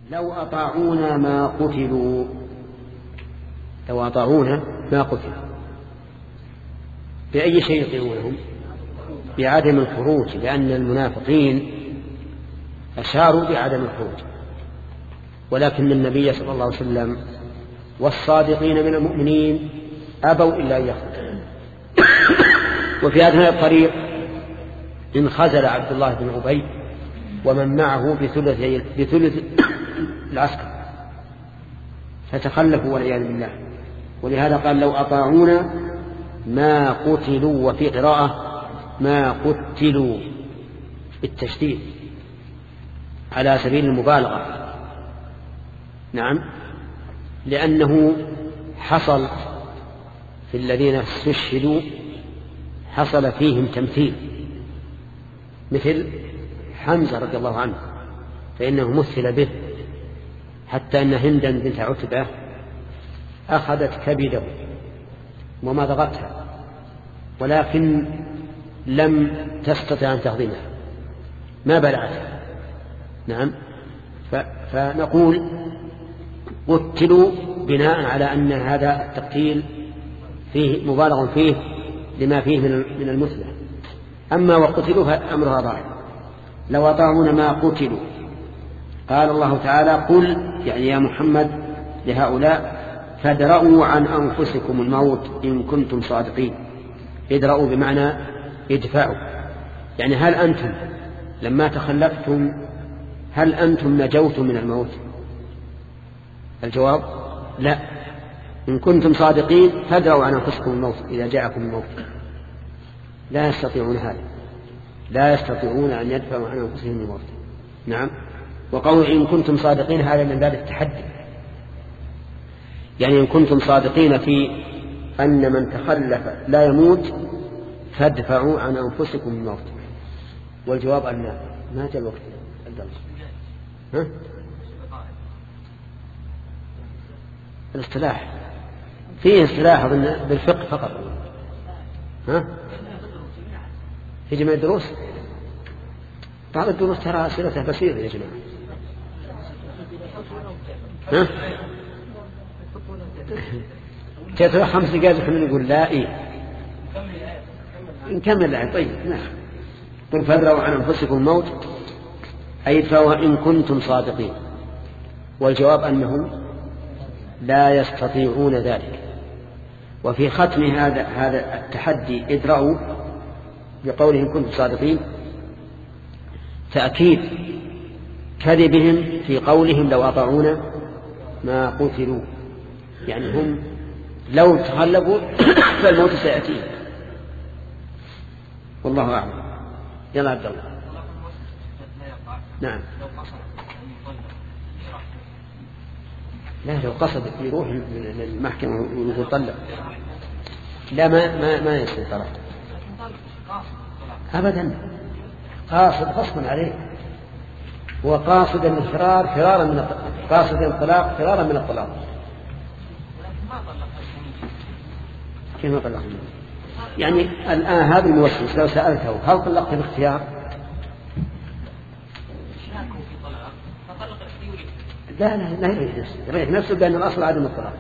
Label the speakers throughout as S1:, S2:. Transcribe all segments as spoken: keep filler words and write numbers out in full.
S1: لو أطاعونا ما قتلوا لو أطاعونا ما قتلوا بأي شيء يطيعونهم؟ بعدم الخروج، لأن المنافقين أشاروا بعدم الخروج، ولكن النبي صلى الله عليه وسلم والصادقين من المؤمنين أبوا إلا أن يخرجوا. وفي أثناء الطريق انخزل عبد الله بن أبي ومن معه بثلث بثلث العسكر فتخلفوا والعياذ بالله. ولهذا قال لو أطاعونا ما قتلوا، وفي قراءة ما قتلوا بالتشديد على سبيل المبالغة. نعم، لأنه حصل في الذين استشهدوا حصل فيهم تمثيل، مثل حمزة رضي الله عنه فإنه مثل به، حتى أن هندا بنت عتبة أخذت كبده وما ضغتها، ولكن لم تستطع أن تهضمها، ما بلعتها. نعم، فنقول قتلوا بناء على أن هذا التقتيل فيه مبالغ فيه لما فيه من المثلة. أما وقتلوا فأمرها ضائع. لو أطاعونا ما قتلوا. قال الله تعالى قل، يعني يا محمد لهؤلاء فادرؤوا عن أنفسكم الموت إن كنتم صادقين. ادرؤوا بمعنى ادفعوا، يعني هل أنتم لما تخلفتم هل أنتم نجوتم من الموت؟ الجواب لا. إن كنتم صادقين فادرؤوا عن أنفسكم الموت إذا جاءكم الموت. لا يستطيعون هذا، لا يستطيعون أن يدفعوا عن أنفسهم الموت. نعم، وقول إن كنتم صادقين هذا من باب التحدي، يعني إن كنتم صادقين في أن من تخلف لا يموت فادفعوا عن أنفسكم الموت. والجواب أن ما جاء الوقت. ها؟ الاصطلاح فيه اصطلاح بالفقه فقط. ها؟ في جميع الدروس بعض الدروس ترى أسئلتها بسيطة يا جماعة. ها؟ تترى خمس دقائق احنا نقول لا إيه نكمل الآية. طيب نعم. قل فادرؤوا عن أنفسكم الموت أي ادفعوا إن كنتم صادقين. والجواب أنهم لا يستطيعون ذلك. وفي ختم هذا هذا التحدي ادرؤوا بقولهم كنتم صادقين تأكيد كذبهم في قولهم لو أطاعونا ما قتلوا، يعني هم لو تخلفوا فالموت سيأتيهم. والله أعلم. يلا عبد الله. نعم. لا لو قصد يروح للمحكمة ويقول طلق لا ما ما ما يصير طلاق أبدا. قاصد غصبا عليه، وقاصد الفرار فرارا من الطلاق، قاصد الطلاق فرارا من الطلاق. كيف ما طلق؟ يعني الآن هذا الموسوس لو سألته هل طلقت باختيار؟ لا لا لا يريد نفسه، يريد نفسه بأن الأصل عدم الطلاق.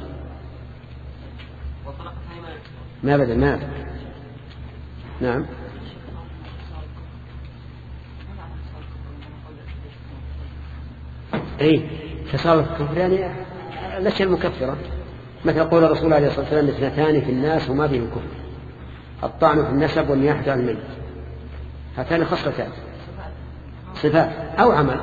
S1: ما بدأ ما بدأ. نعم. أي تصالح الكفر يعني الأشياء المكفرة، مثل قول الرسول عليه الصلاة والسلام اثنتان في الناس وما بهم كفر: الطعن في النسب والنياحة عن الميت. هاتان خصلتان صفات أو عمل.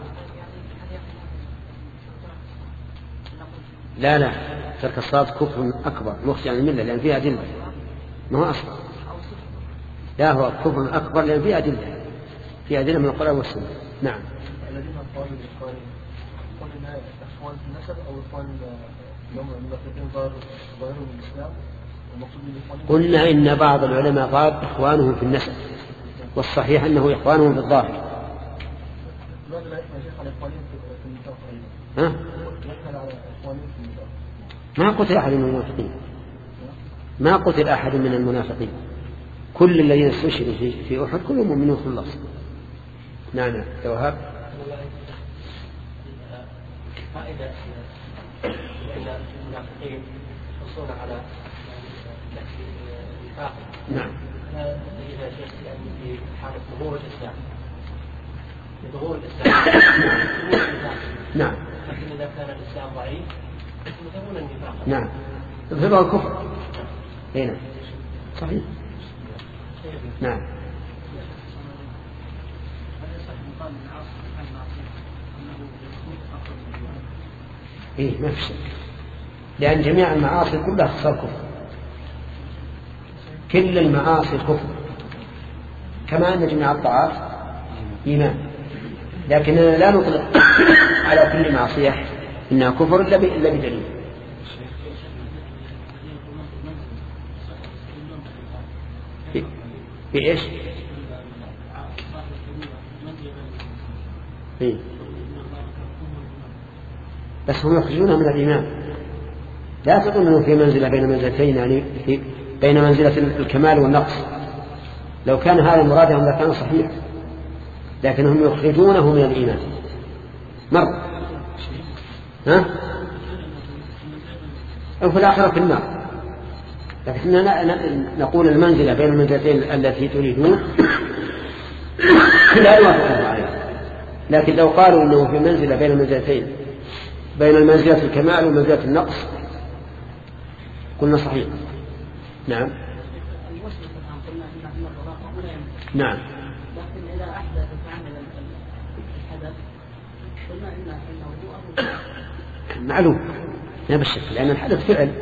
S1: لا لا ترك الصلاة كفر أكبر مخشى عن الملة لأن فيها أدلة، ما هو أصلا. لا هو كفر أكبر لأن فيها أدلة، فيها أدلة من القرآن والسنة. نعم.
S2: الذين قالوا بالإخوان قلنا إخوان في النسب أو إخوان يوم الملتقين ظاهرهم الإسلام.
S1: قلنا إن بعض العلماء قال إخوانهم في النسب، والصحيح أنه إخوانهم في الظاهر. ها؟ ما قتل أحد من المنافقين، ما قتل أحد من المنافقين، كل الذين استشهدوا في, في أحد كلهم مؤمنون خلاص. نعم يا وهاب.
S2: إذا إذا المنافقين يحصلون على النفاق.
S1: نعم.
S2: أنا إذا شيخ يعني في حالة ظهور الإسلام. ظهور الإسلام.
S1: نعم.
S2: لكن إذا كان الإسلام ضعيف يظهرون النفاق.
S1: نعم. يظهرون الكفر. هنا. صحيح. نعم. إيه ما في شك، لأن جميع المعاصي كلها خصال كفر، كل المعاصي كفر، كما أن جميع الطاعات إيمان، لكننا لا نطلق على كل معصية إنها كفر إلا بدليل. بإيش؟ إيه؟ بس هم يخرجونها من الإيمان. لا تقول أنه في منزلة بين منزلتين، يعني في بين منزلة الكمال والنقص. لو كان هذا مرادهم لكان صحيح، لكنهم يخرجونه من الإيمان مرة، ها؟ أو في الآخرة في النار. لكننا نقول المنزلة بين المنزلتين التي تريدون لا يوافقون عليها. لكن لو قالوا أنه في منزلة بين المنزلتين، بين المنزلة الكمال ومنزلة النقص، قلنا صحيح. نعم. نعم.
S2: لكن إذا أحدث فعمل الحدث قلنا إنه
S1: معلوم لا بالشك، لأن الحدث فعل،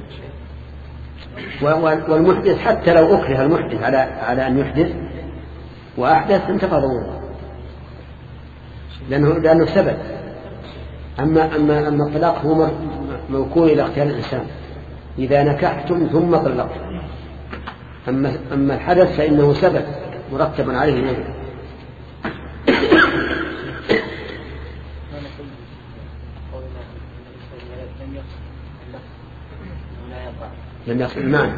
S1: والمحدث حتى لو أكره المحدث على على أن يحدث وأحدث انتقض وضوءه، لأنه لأنه سبب. أما أما أما الطلاق هو موكول إلى اختيار الإنسان، إذا نكحتم ثم طلقتم. أما أما الحدث فإنه سبب مرتب عليه الوضوء. لم يصل المعنى.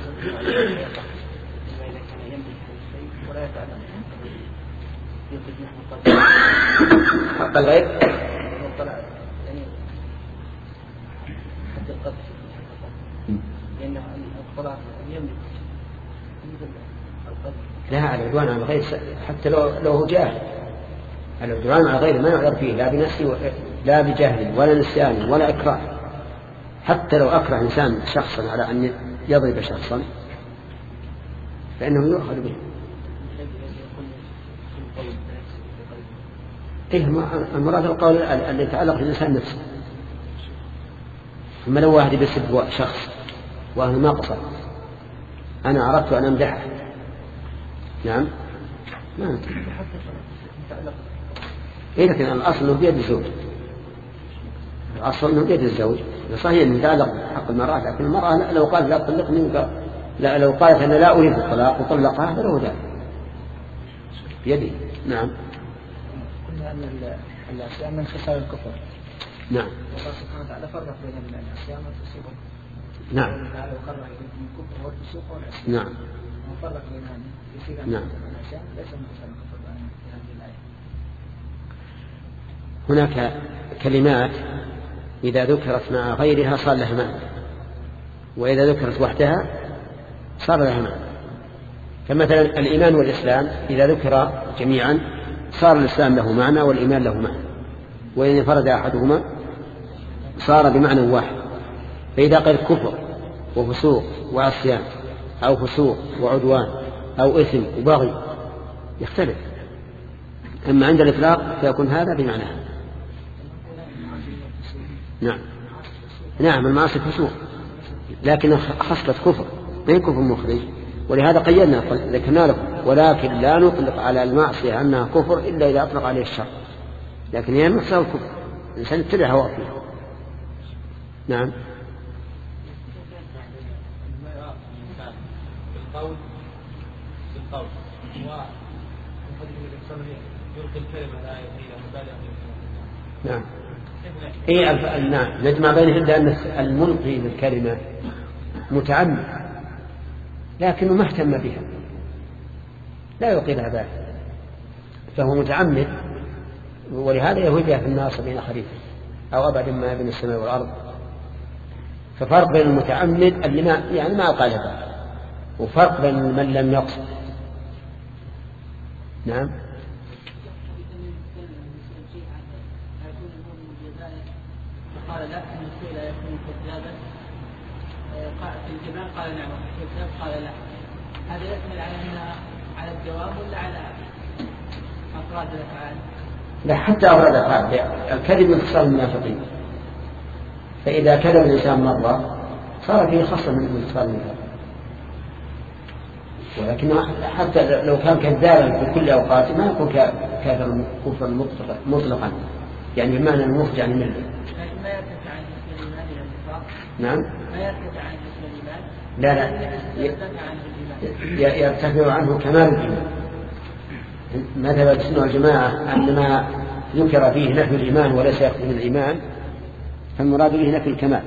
S1: حق الغير لا، العدوان على الغير حتى لو لو هو جاهل. العدوان على الغير ما يعذر فيه لا بنفسه لا بجهل ولا نسيان ولا إكراه. حتى لو أكره إنسان شخصا على أن يضرب شخصا فإنه يؤخذ به. إيه المراد القول الذي يتعلق بالإنسان نفسه. أما لو واحد بيسب شخص وأنا ما قصر، أنا أردت أن أمدحه، نعم ما إيه، لكن الأصل أنه بيد الزوج، الأصل أنه بيد الزوج. صحيح أنه يتعلق حق المرأة، لكن المرأة لو قال لا تطلقني، لا لو قالت أنا لا أريد الطلاق وطلقها فله ذلك بيده. نعم.
S2: قلنا أن العصيان من خصال الكفر.
S1: نعم.
S2: الله سبحانه وتعالى فرق بين العصيان والفسوق.
S1: نعم.
S2: لو فرق بين الكفر والفسوق والعصيان.
S1: نعم.
S2: وفرق بينهم يصير
S1: نعم.
S2: العصيان ليس من خصال الكفر في هذه الآية.
S1: هناك كلمات إذا ذكرت مع غيرها صار لها معنى، وإذا ذكرت وحدها صار لها معنى. فمثلا الإيمان والإسلام إذا ذكر جميعا صار الإسلام له معنى والإيمان له معنى، وإن انفرد أحدهما صار بمعنى واحد. فإذا قال كفر وفسوق وعصيان أو فسوق وعدوان أو إثم وبغي يختلف. أما عند الإطلاق فيكون هذا بمعنى هذا. نعم. نعم المعاصي فسوق، لكن خصلة كفر ما كفر مخرج، ولهذا قيدنا ذكرنا لكم. ولكن لا نطلق على المعصية أنها كفر إلا إذا أطلق عليه الشر، لكن هي نفسها الكفر، الإنسان يتبع هواه فيها. نعم.
S2: بالقول بالقول يلقي الكلمة لا يطيل مبالغ.
S1: نعم. إيه الف... نعم نجمع بينهم، لأن الملقي بالكلمة متعمد لكنه ما اهتم بها، لا يلقي لها باله، فهو متعمد، ولهذا يهودها في النار سبعين خريفا. أو أبعد ما بين السماء والأرض. ففرق بين المتعمد اللي ما يعني ما قالها، وفرق بين من لم يقصد. نعم.
S3: قال لا المسؤول لا يكون كذابا قال في الجماع قال نعم كذاب قال لا. هذا يحمل على أنها على الجواب ولا على أفراد الأفعال؟
S1: لا، حتى أفراد الأفعال. الكذب من خصال المنافقين، فإذا كذب الإنسان مرة صار فيه خصلة من خصال المنافقين. ولكن حتى لو كان كذابا في كل أوقات ما يكون كافرا كفرا مطلقا، يعني بمعنى المخرج عن الملة.
S3: ما يرتفع عن اسم الإيمان إلى النفاق.
S1: نعم.
S3: ما يرتفع عن اسم الإيمان.
S1: لا لا يرتفع عنه كمال الإيمان. مذهب السنة والجماعة أن ما ذكر فيه نفي الإيمان وليس يقتضي الإيمان فالمراد به نفي الكمال.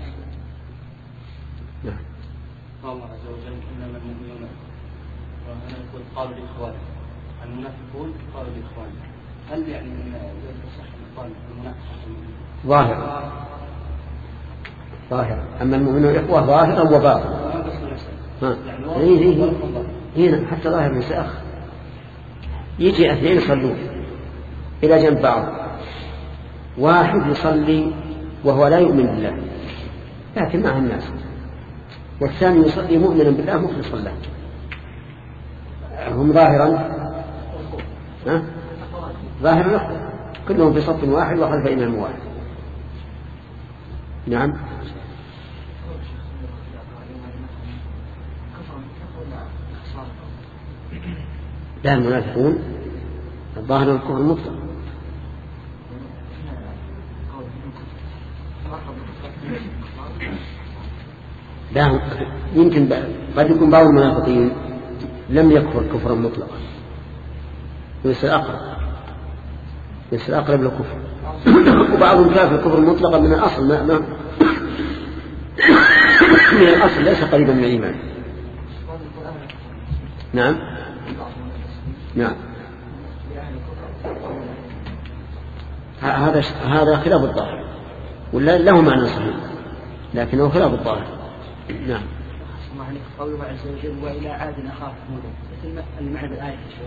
S4: نعم. الله عز وجل إنما المؤمنون وهنا يقول قالوا لإخوانهم، المنافقون قالوا لإخوانهم. هل يعني أن يصح القول المنافق؟
S1: ظاهرا ظاهرا. أما المؤمنون إخوة ظاهرا وباطنا. هنا حتى ظاهر مساخ. يجي اثنين يصلون إلى جنب بعض، واحد يصلي وهو لا يؤمن بالله لكن معه الناس، والثاني يصلي مؤمنا بالله مخلصا له. هم ظاهرا ها؟ ظاهرا كلهم في صف واحد وخلف إمام واحد. نعم. لا، المنافقون الظاهر الكفر المطلق. لا، يمكن قد يكون بعض المنافقين لم يكفر كفرا مطلقا ويصير أقرب يصير أقرب للكفر، وبعضهم كافر كفر مطلقا من الأصل ما ما من الأصل ليس قريبا من الإيمان. نعم نعم. هذا هذا خلاف الظاهر، ولا له معنى صحيح لكنه خلاف الظاهر. نعم.
S3: قوله عز وجل وإلى عاد أخاهم هودا، مثل المعنى بالآية يا شيخ.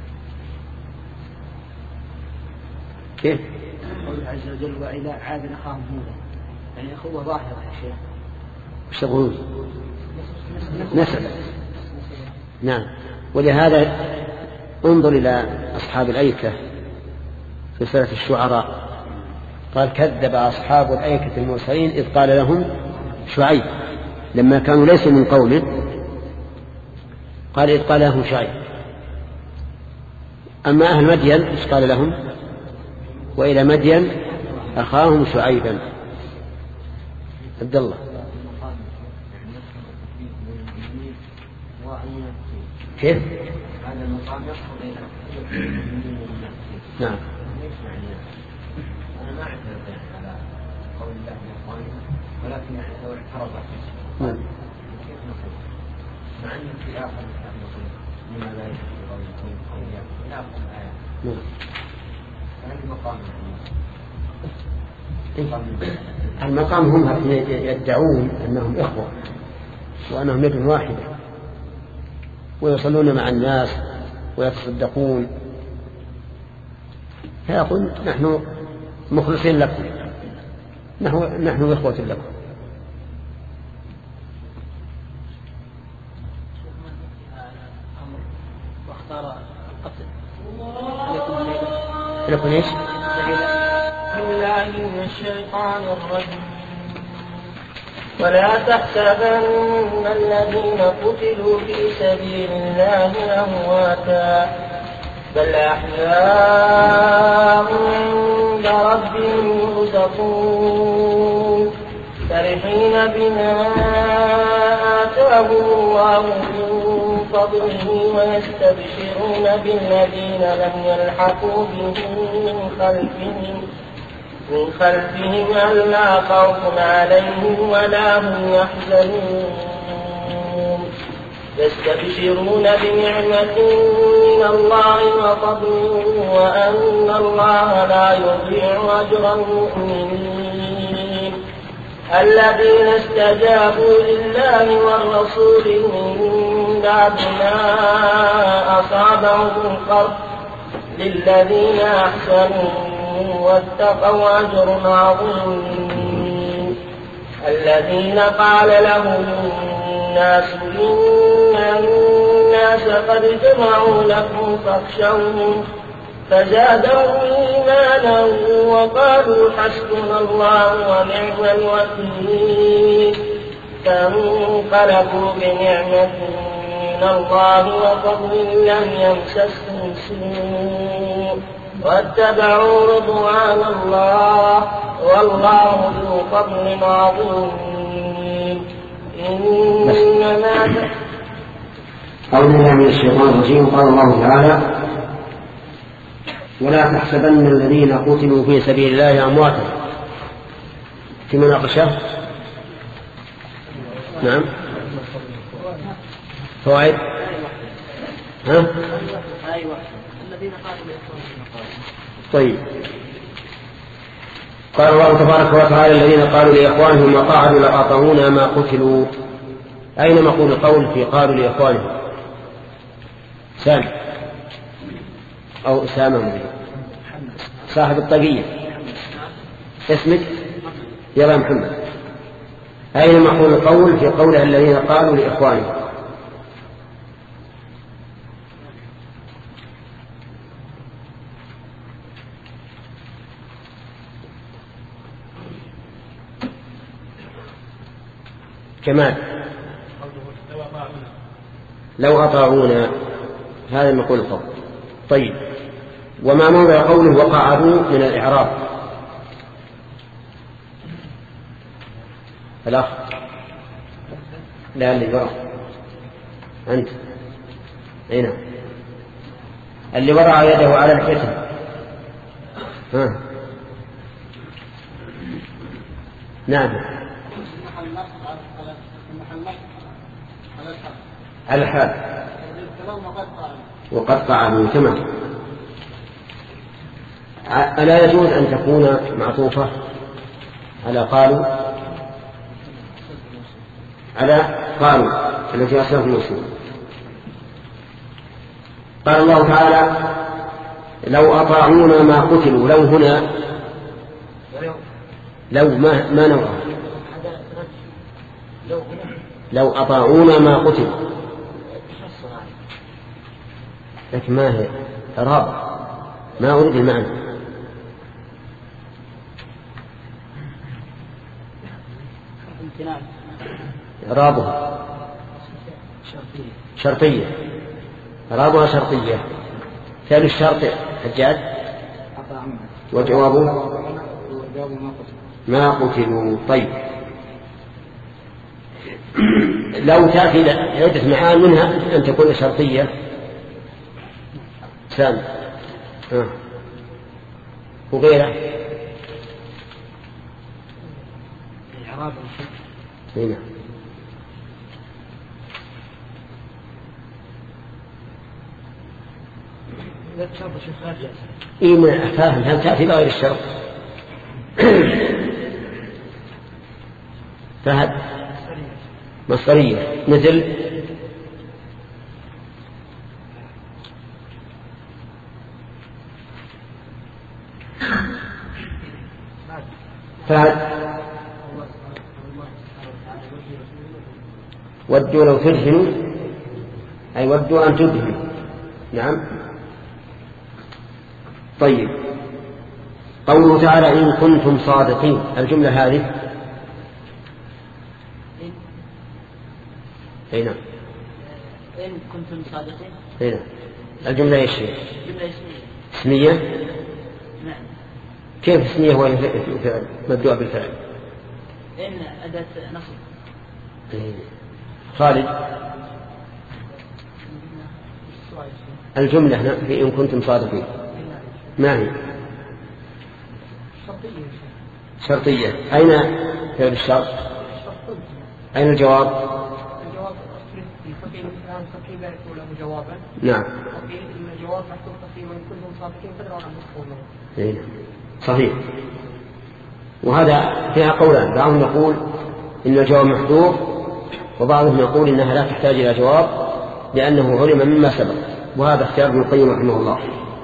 S1: كيف؟
S3: قوله عز وجل وإلى عاد أخاهم هودا، يعني أخوة ظاهرة يا شيخ.
S1: وش تقولون؟ نسب. نعم. ولهذا انظر إلى أصحاب الأيكة في سورة الشعراء، قال كذب أصحاب الأيكة المرسلين إذ قال لهم شعيب، لما كانوا ليسوا من قومه قال إذ قال لهم شعيب. أما أهل مدين إيش قال لهم؟ وإلى مدين أخاهم شعيبا. عبد الله كيف؟
S5: هذا المقام يصل إلى
S1: نعم.
S5: أنا ما أعترض على قول الله يا ولكن لو اعترض
S1: نعم.
S5: كيف نقول؟ مع أن في آخر نقول لما لا يجوز قول قولها إلى آخر الآية.
S1: نعم.
S5: فهل المقام
S1: المقام هم يدعون أنهم إخوة وأنهم يد واحدة ويصلون مع الناس ويتصدقون، فيقول نحن مخلصين لكم، نحن, نحن إخوة لكم.
S3: واختار القتل
S1: لكم ايش؟
S6: بالله من الشيطان الرجيم. ولا تحسبن الذين قتلوا في سبيل الله أمواتا بل أحياء عند ربهم يرزقون فرحين بما آتاهم الله من فضله ويستبشرون بالذين لم يلحقوا بهم من خلفهم من خلفهم ألا خوف عليهم ولا هم يحزنون يستبشرون بنعمة من الله وفضل وأن الله لا يضيع أجر المؤمنين الذين استجابوا لله والرسول من بعد ما أصابهم القرح للذين أحسنوا واتقوا أجر عظيم الذين قال لهم الناس إن الناس قد جمعوا لكم فاخشوهم فزادهم إيمانا وقالوا حسبنا الله ونعم الوكيل فانقلبوا بنعمة من الله وفضل لم يمسسهم سوء واتبعوا رضوان الله والله ذو فضل عظيم إنما
S1: أعوذ بالله من الشيطان الرجيم. قال الله تعالى ولا تحسبن الذين قتلوا في سبيل الله أمواتا في مناقشة. نعم فوائد ها طيب. قال الله تبارك وتعالى الذين قالوا لإخوانهم وقعدوا لأطعونا ما قتلوا. أين مقول القول في قالوا لإخوانهم؟ سام أو أسامة صاحب الطبية اسمك يا محمد. أين مقول القول في قوله الذين قالوا لإخوانهم؟ كمال لو أطاعونا هذا مقول القول. طيب وما موضع قوله وقعدوا من الإعراب؟ الأخ لا اللي وراء أنت هنا اللي وضع يده على الحتم ها نعم على الحال وقد قعدوا تمام. ألا يجوز أن تكون معطوفة على قالوا على قالوا التي أصلها في الوصول؟ قال الله تعالى لو أطاعونا ما قتلوا. لو هنا لو ما, ما نوع لو أطاعونا ما قتلوا لكن ما هي إعراب ما أريد المعنى. إعرابها شرطية إعرابها شرطية. ثاني الشرط حجاج وجوابه ما قتلوا. طيب لو تأتي عدة معان منها أن تكون شرطية سام آه. وغيره هنا إيه من فاهم هل تأتي بغير الشرط؟ فهد مصدرية مثل فهد ودوا لو تدهنوا أي ودوا أن تدهنوا. نعم. طيب قوله تعالى إن كنتم صادقين الجملة هذه هنا
S3: إن كنتم صادقين
S1: هنا الجملة إيش هي؟
S3: جملة اسمية.
S1: اسمية؟
S3: نعم.
S1: كيف اسمية هو مبدوء بالفعل؟
S3: إن أداة نصب.
S1: خالد الجملة هنا في إن كنتم صادقين ما هي؟ شرطية. أين فعل الشرط؟ أين الجواب؟
S2: الجواب وقيل الآن تقييم لا يكون له جوابا.
S1: نعم.
S2: وقيل إن الجواب محذوف تقييما كلهم صادقين فدروا عن مفهومه.
S1: إيه. صحيح. وهذا فيها قولان، بعضهم يقول إن الجواب محذوف، وبعضهم يقول إنها لا تحتاج إلى جواب لأنه علم مما سبق، وهذا اختيار ابن القيم رحمه الله.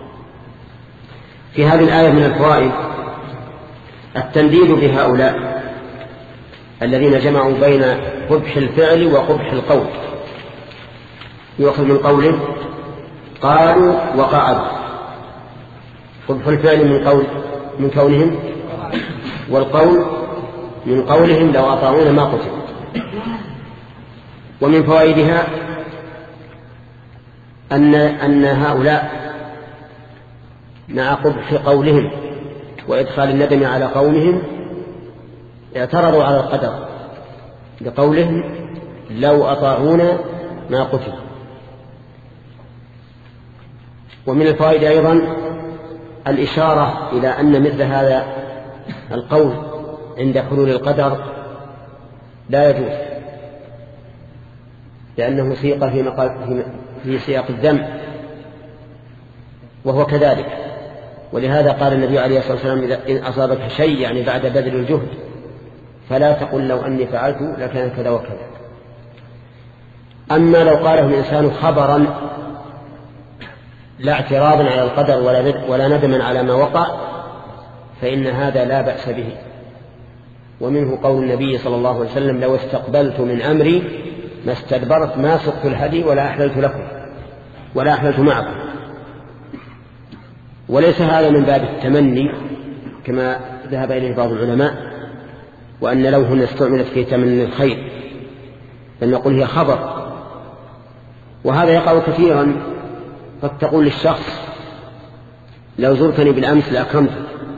S1: في هذه الآية من الفوائد التنديد بهؤلاء الذين جمعوا بين قبح الفعل وقبح القول. يؤخذ من قوله قالوا وقعدوا، قبح الفعل من قول من كونهم، والقول من قولهم لو أطاعون ما قتل. ومن فوائدها أن أن هؤلاء مع قبح قولهم وإدخال الندم على قومهم اعترضوا على القدر بقولهم لو أطاعونا ما قتل. ومن الفوائد أيضا الإشارة إلى أن مثل هذا القول عند حلول القدر لا يجوز، لأنه سيق في, مقال في سياق الذم، وهو كذلك. ولهذا قال النبي عليه الصلاة والسلام إذا إن أصابك شيء يعني بعد بذل الجهد فلا تقل لو أني فعلت لكان كذا وكذا. أما لو قاله الإنسان خبرا لا اعتراضا على القدر ولا ندما على ما وقع فإن هذا لا بأس به. ومنه قول النبي صلى الله عليه وسلم لو استقبلت من أمري ما استدبرت ما سقت الهدي ولا أحللت لكم ولا أحللت معكم. وليس هذا من باب التمني كما ذهب إليه بعض العلماء، وأن لو هنا استعملت في تمني الخير، بل نقول هي خبر. وهذا يقع كثيرا، قد تقول للشخص لو زرتني بالأمس لأكرمتك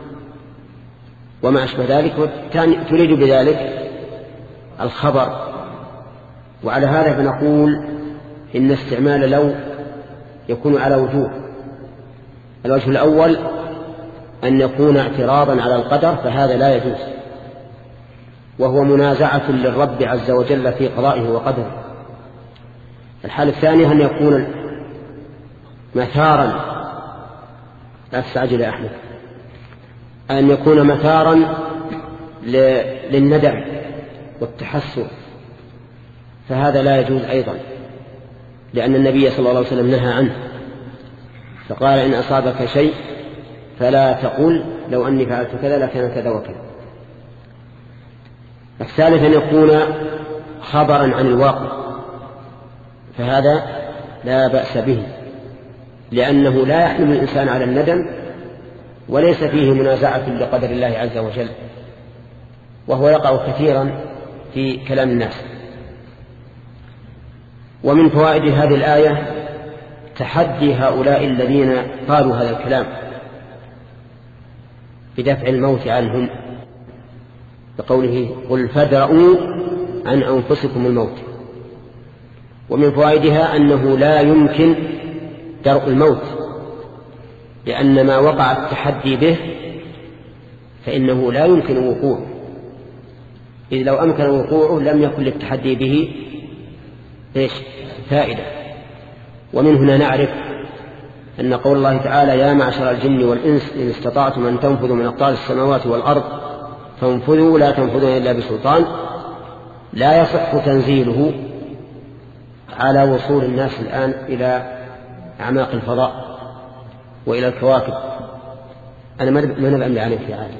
S1: وما أشبه ذلك، تريد بذلك الخبر. وعلى هذا فنقول إن استعمال لو يكون على وجوه. الوجه الأول أن يكون اعتراضا على القدر، فهذا لا يجوز، وهو منازعة للرب عز وجل في قضائه وقدره. الحالة الثانية أن يكون مثارا، لا تستعجل يا أحمد، أن يكون مثارا للندم والتحسر، فهذا لا يجوز أيضا، لأن النبي صلى الله عليه وسلم نهى عنه، فقال إن أصابك شيء فلا تقول لو أني فعلت كذا لكان كذا وكذا. الثالث أن يكون خبرا عن الواقع، فهذا لا بأس به، لأنه لا يحمل الإنسان على الندم وليس فيه منازعة لقدر الله عز وجل، وهو يقع كثيرا في كلام الناس. ومن فوائد هذه الآية تحدي هؤلاء الذين قالوا هذا الكلام بدفع الموت عنهم، بقوله قل فادرؤوا عن أنفسكم الموت. ومن فوائدها أنه لا يمكن درء الموت، لأن ما وقع التحدي به فإنه لا يمكن وقوعه، إذ لو أمكن وقوعه لم يكن للتحدي به إيش فائدة. ومن هنا نعرف أن قول الله تعالى يا معشر الجن والإنس إن استطعتم أن تنفذوا من أقطار السماوات والأرض فانفذوا لا تنفذون إلا بسلطان، لا يصح تنزيله على وصول الناس الآن إلى أعماق الفضاء وإلى الكواكب، أنا ما نبأ عليه في عالم،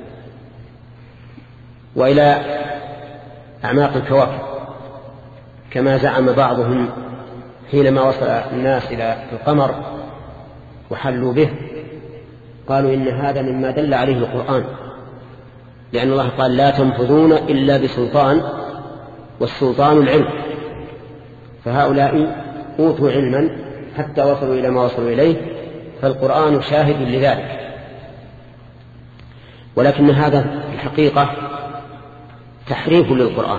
S1: وإلى أعماق الكواكب كما زعم بعضهم حينما وصل الناس إلى القمر وحلوا به، قالوا إن هذا مما دل عليه القرآن، لأن الله قال لا تنفذون إلا بسلطان، والسلطان العلم، فهؤلاء أوتوا علما حتى وصلوا إلى ما وصلوا إليه، فالقرآن شاهد لذلك. ولكن هذا في الحقيقة تحريف للقرآن،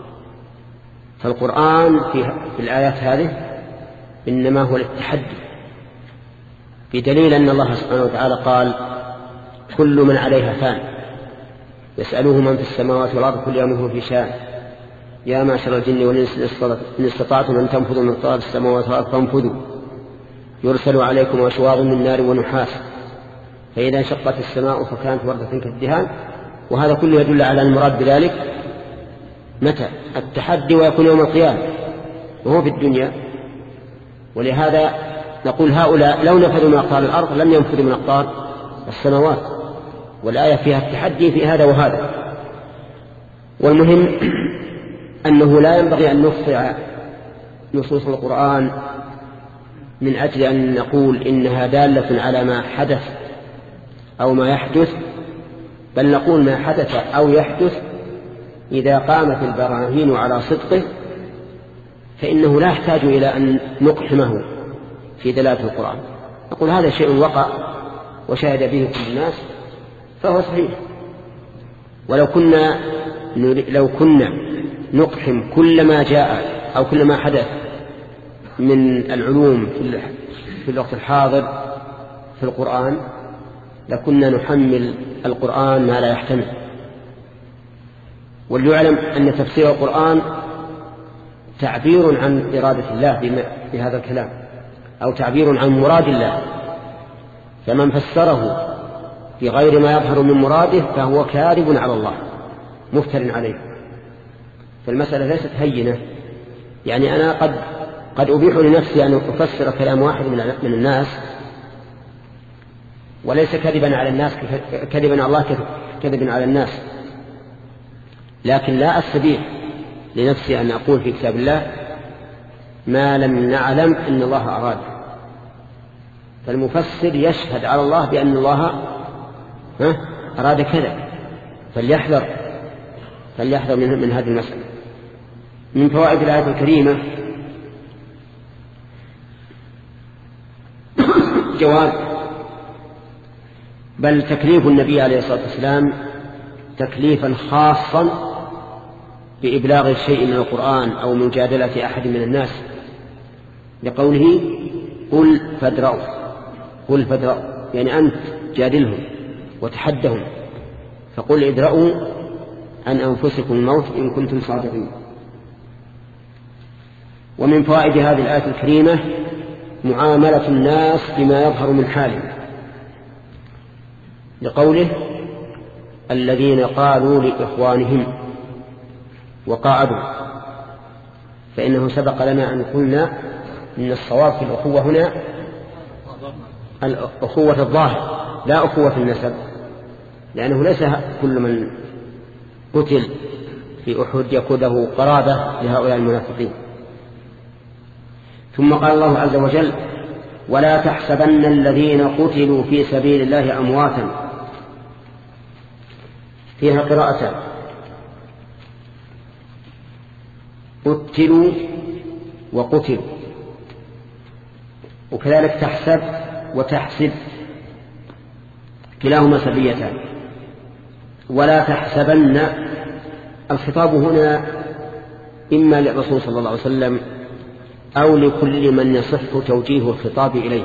S1: فالقرآن في الآيات هذه إنما هو للتحدي، بدليل أن الله سبحانه وتعالى قال كل من عليها فان يسأله من في السماوات والأرض كل يوم هو في شان يا معشر الجن والإنس إن استطعتم أن تنفذوا من أقطار السماوات والأرض فانفذوا يرسل عليكم أشواظ من نار ونحاس فإذا انشقت السماء فكانت وردة كالدهان. وهذا كله يدل على المراد بذلك متى التحدي ويكون يوم القيامة وهو في الدنيا. ولهذا نقول هؤلاء لو نفذوا من أقطار الأرض لم ينفذوا من أقطار السماوات، والآية فيها التحدي في هذا وهذا. والمهم أنه لا ينبغي أن نقطع نصوص القرآن من أجل أن نقول إنها دالة على ما حدث أو ما يحدث، بل نقول ما حدث أو يحدث إذا قامت البراهين على صدقه فإنه لا يحتاج إلى أن نقحمه في دلالة القرآن. نقول هذا شيء وقع وشاهد به كل الناس فهو صحيح. ولو كنا لو كنا نقحم كل ما جاء أو كل ما حدث من العلوم في الوقت الحاضر في القرآن لكنا نحمل القرآن ما لا يحتمل. وليعلم أن تفسير القرآن تعبير عن إرادة الله بهذا الكلام أو تعبير عن مراد الله، فمن فسره بغير ما يظهر من مراده فهو كاذب على الله مفتر عليه. فالمسألة ليست هينة، يعني أنا قد قد أبيح لنفسي أن أفسر كلام واحد من الناس وليس كذبا على الناس كذبا على الله كذبا على الناس، لكن لا أستبيح لنفسي أن أقول في كتاب الله ما لم نعلم أن الله أراد. فالمفسر يشهد على الله بأن الله أراد كذا، فليحذر فليحذر من, من هذه المسألة. من فوائد الآية الكريمة جواب بل تكليف النبي عليه الصلاة والسلام تكليفا خاصا بإبلاغ شيء من القرآن أو مجادلة أحد من الناس، لقوله قل فادرأوا قل فادرأوا يعني أنت جادلهم وتحدهم، فقل ادرأوا عن أنفسكم الموت إن كنتم صادقين. ومن فوائد هذه الآية الكريمة معاملة الناس بما يظهر من حالهم، لقوله الذين قالوا لإخوانهم وقاعدوا، فإنه سبق لنا أن قلنا إن الصواب في الأخوة هنا الأخوة الظاهر لا أخوة النسب، لأنه ليس كل من قتل في أحد يكون له قرابة لهؤلاء المنافقين. ثم قال الله عز وجل ولا تحسبن الذين قتلوا في سبيل الله أمواتا، فيها قراءتان قتلوا وقتلوا، وكذلك تحسب وتحسب كلاهما سبيتان. ولا تحسبن الخطاب هنا إما للرسول صلى الله عليه وسلم أو لكل من يصح توجيه الخطاب إليه،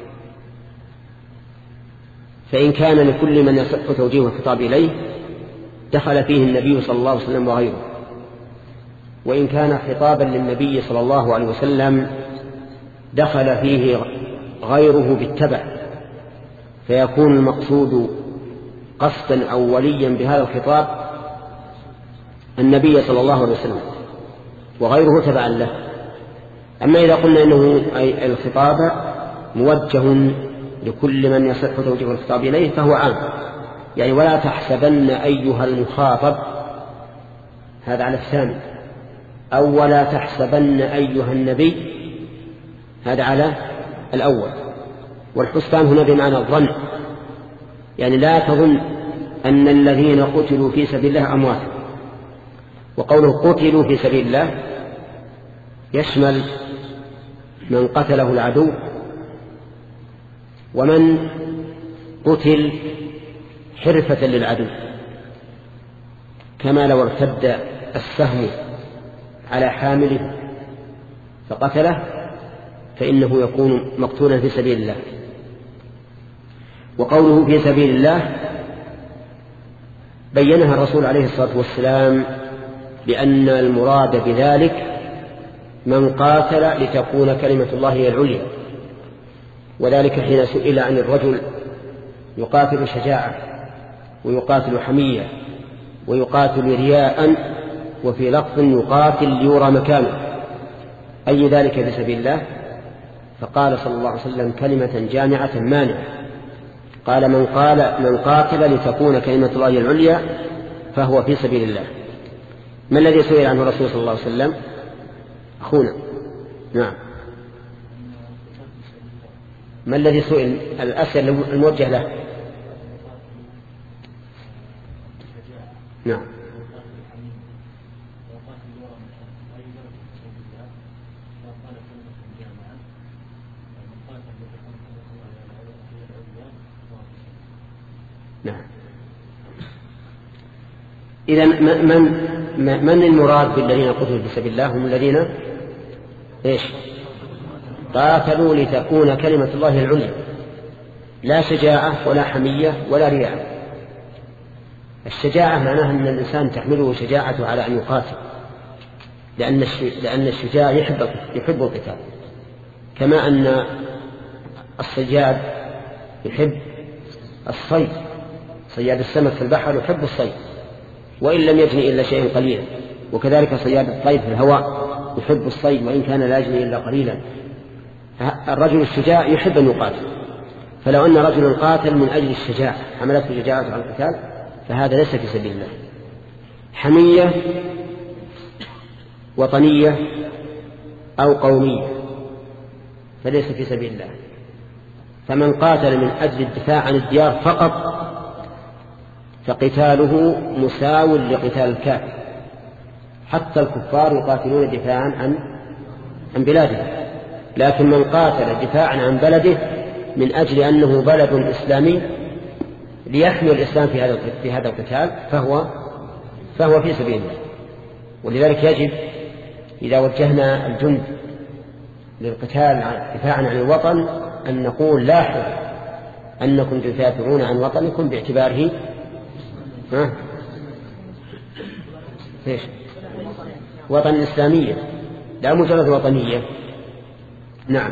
S1: فإن كان لكل من يصح توجيه الخطاب إليه دخل فيه النبي صلى الله عليه وسلم وغيره، وإن كان خطابا للنبي صلى الله عليه وسلم دخل فيه غيره بالتبع، فيكون المقصود قصدا أوليا بهذا الخطاب النبي صلى الله عليه وسلم وغيره تبعا له. أما إذا قلنا إنه أي الخطاب موجه لكل من يصح توجيه الخطاب إليه فهو عام، يعني ولا تحسبن أيها المخاطب هذا على الثاني، أو ولا تحسبن أيها النبي هذا على الأول. والحسبان هنا بمعنى الظن، يعني لا تظن أن الذين قتلوا في سبيل الله أموات. وقوله قتلوا في سبيل الله يشمل من قتله العدو ومن قتل حرفة للعدو، كما لو ارتد السهم على حامله فقتله فإنه يكون مقتولا في سبيل الله. وقوله في سبيل الله بينها الرسول عليه الصلاة والسلام بأن المراد بذلك من قاتل لتكون كلمة الله هي العليا، وذلك حين سئل عن الرجل يقاتل شجاعة ويقاتل حمية ويقاتل رياء وفي لفظ يقاتل ليرى مكانه، أي ذلك في سبيل الله؟ فقال صلى الله عليه وسلم كلمة جامعة مانعة، قال من قال من قاتل لتكون كلمة الله العليا فهو في سبيل الله. ما الذي سئل عنه الرسول صلى الله عليه وسلم؟ أخونا نعم، ما الذي سئل؟ الأسئلة الموجه له. نعم نعم. إذن من من المراد بالذين قتلوا في سبيل الله؟ هم الذين إيش؟ قاتلوا لتكون كلمة الله العليا، لا شجاعة ولا حمية ولا رياء. الشجاعة معناها أن الإنسان تحمله شجاعته على أن يقاتل، لأن لأن الشجاع يحب يحب القتال، كما أن الصياد يحب الصيد، صياد السمك في البحر يحب الصيد وإن لم يجني إلا شيء قليلا، وكذلك صياد الطير في الهواء يحب الصيد وإن كان لا يجني إلا قليلا. الرجل الشجاع يحب أن يقاتل، فلو أن رجل قاتل من أجل الشجاعة حملته شجاعة على القتال فهذا ليس في سبيل الله. حمية وطنية أو قومية فليس في سبيل الله. فمن قاتل من أجل الدفاع عن الديار فقط فقتاله مساو لقتال الكافر، حتى الكفار يقاتلون دفاعا عن عن بلاده، لكن من قاتل دفاعا عن بلده من أجل أنه بلد إسلامي ليحمي الإسلام في هذا في هذا القتال فهو فهو في سبيل الله. ولذلك يجب إذا وجهنا الجند للقتال دفاعا عن الوطن أن نقول لاحظوا أنكم تدافعون عن وطنكم باعتباره ها إيش؟ وطن إسلامية لا مجرد وطنية. نعم.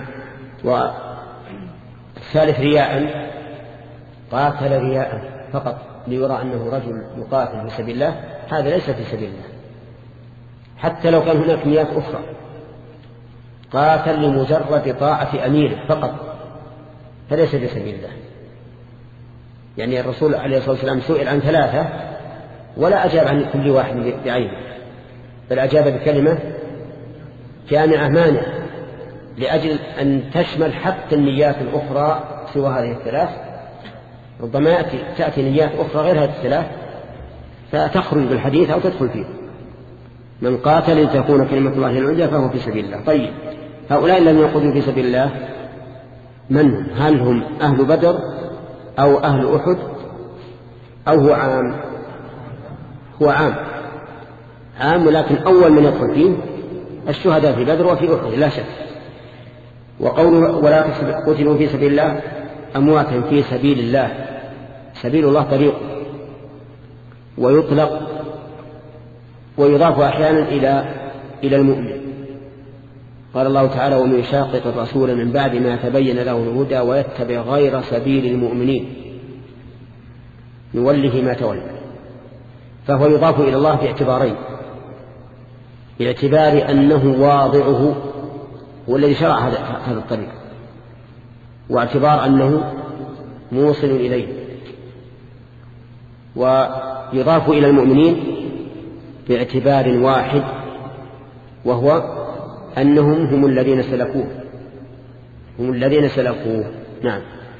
S1: والثالث رياء، قاتل رياء فقط ليرى أنه رجل يقاتل في سبيل الله، هذا ليس في سبيل الله حتى لو كان هناك نيات أخرى. قاتل لمجرد طاعة أميره فقط فليس في سبيل الله. يعني الرسول عليه الصلاة والسلام سئل عن ثلاثة ولا أجاب عن كل واحد بعينه، بل أجاب بكلمة جامعة مانعة لأجل أن تشمل حتى النيات الأخرى سوى هذه الثلاث. ربما تأتي نيات أخرى غير هذه الثلاث فتخرج بالحديث أو تدخل فيه. من قاتل لتكون كلمة الله العليا فهو في سبيل الله. طيب هؤلاء الذين يقتلون في سبيل الله من هم؟ هل هم أهل بدر أو أهل أحد أو هو عام؟ هو عام عام، ولكن أول من يدخل فيه الشهداء في بدر وفي أحد لا شك. وقوله ولا قتلوا في سبيل الله أمواتا في سبيل الله، سبيل الله طريق، ويطلق ويضاف أحيانا إلى إلى المؤمن. قال الله تعالى ومن يشاقق الرسول من بعد ما تبين له الهدى ويتبع غير سبيل المؤمنين نوله ما تولى. فهو يضاف إلى الله باعتبارين: باعتبار أنه واضعه هو الذي شرع هذا الطريق، واعتبار أنه موصل إليه. ويضاف إلى المؤمنين باعتبار واحد وهو أنهم هم الذين سلكوه هم الذين سلكوه نعم.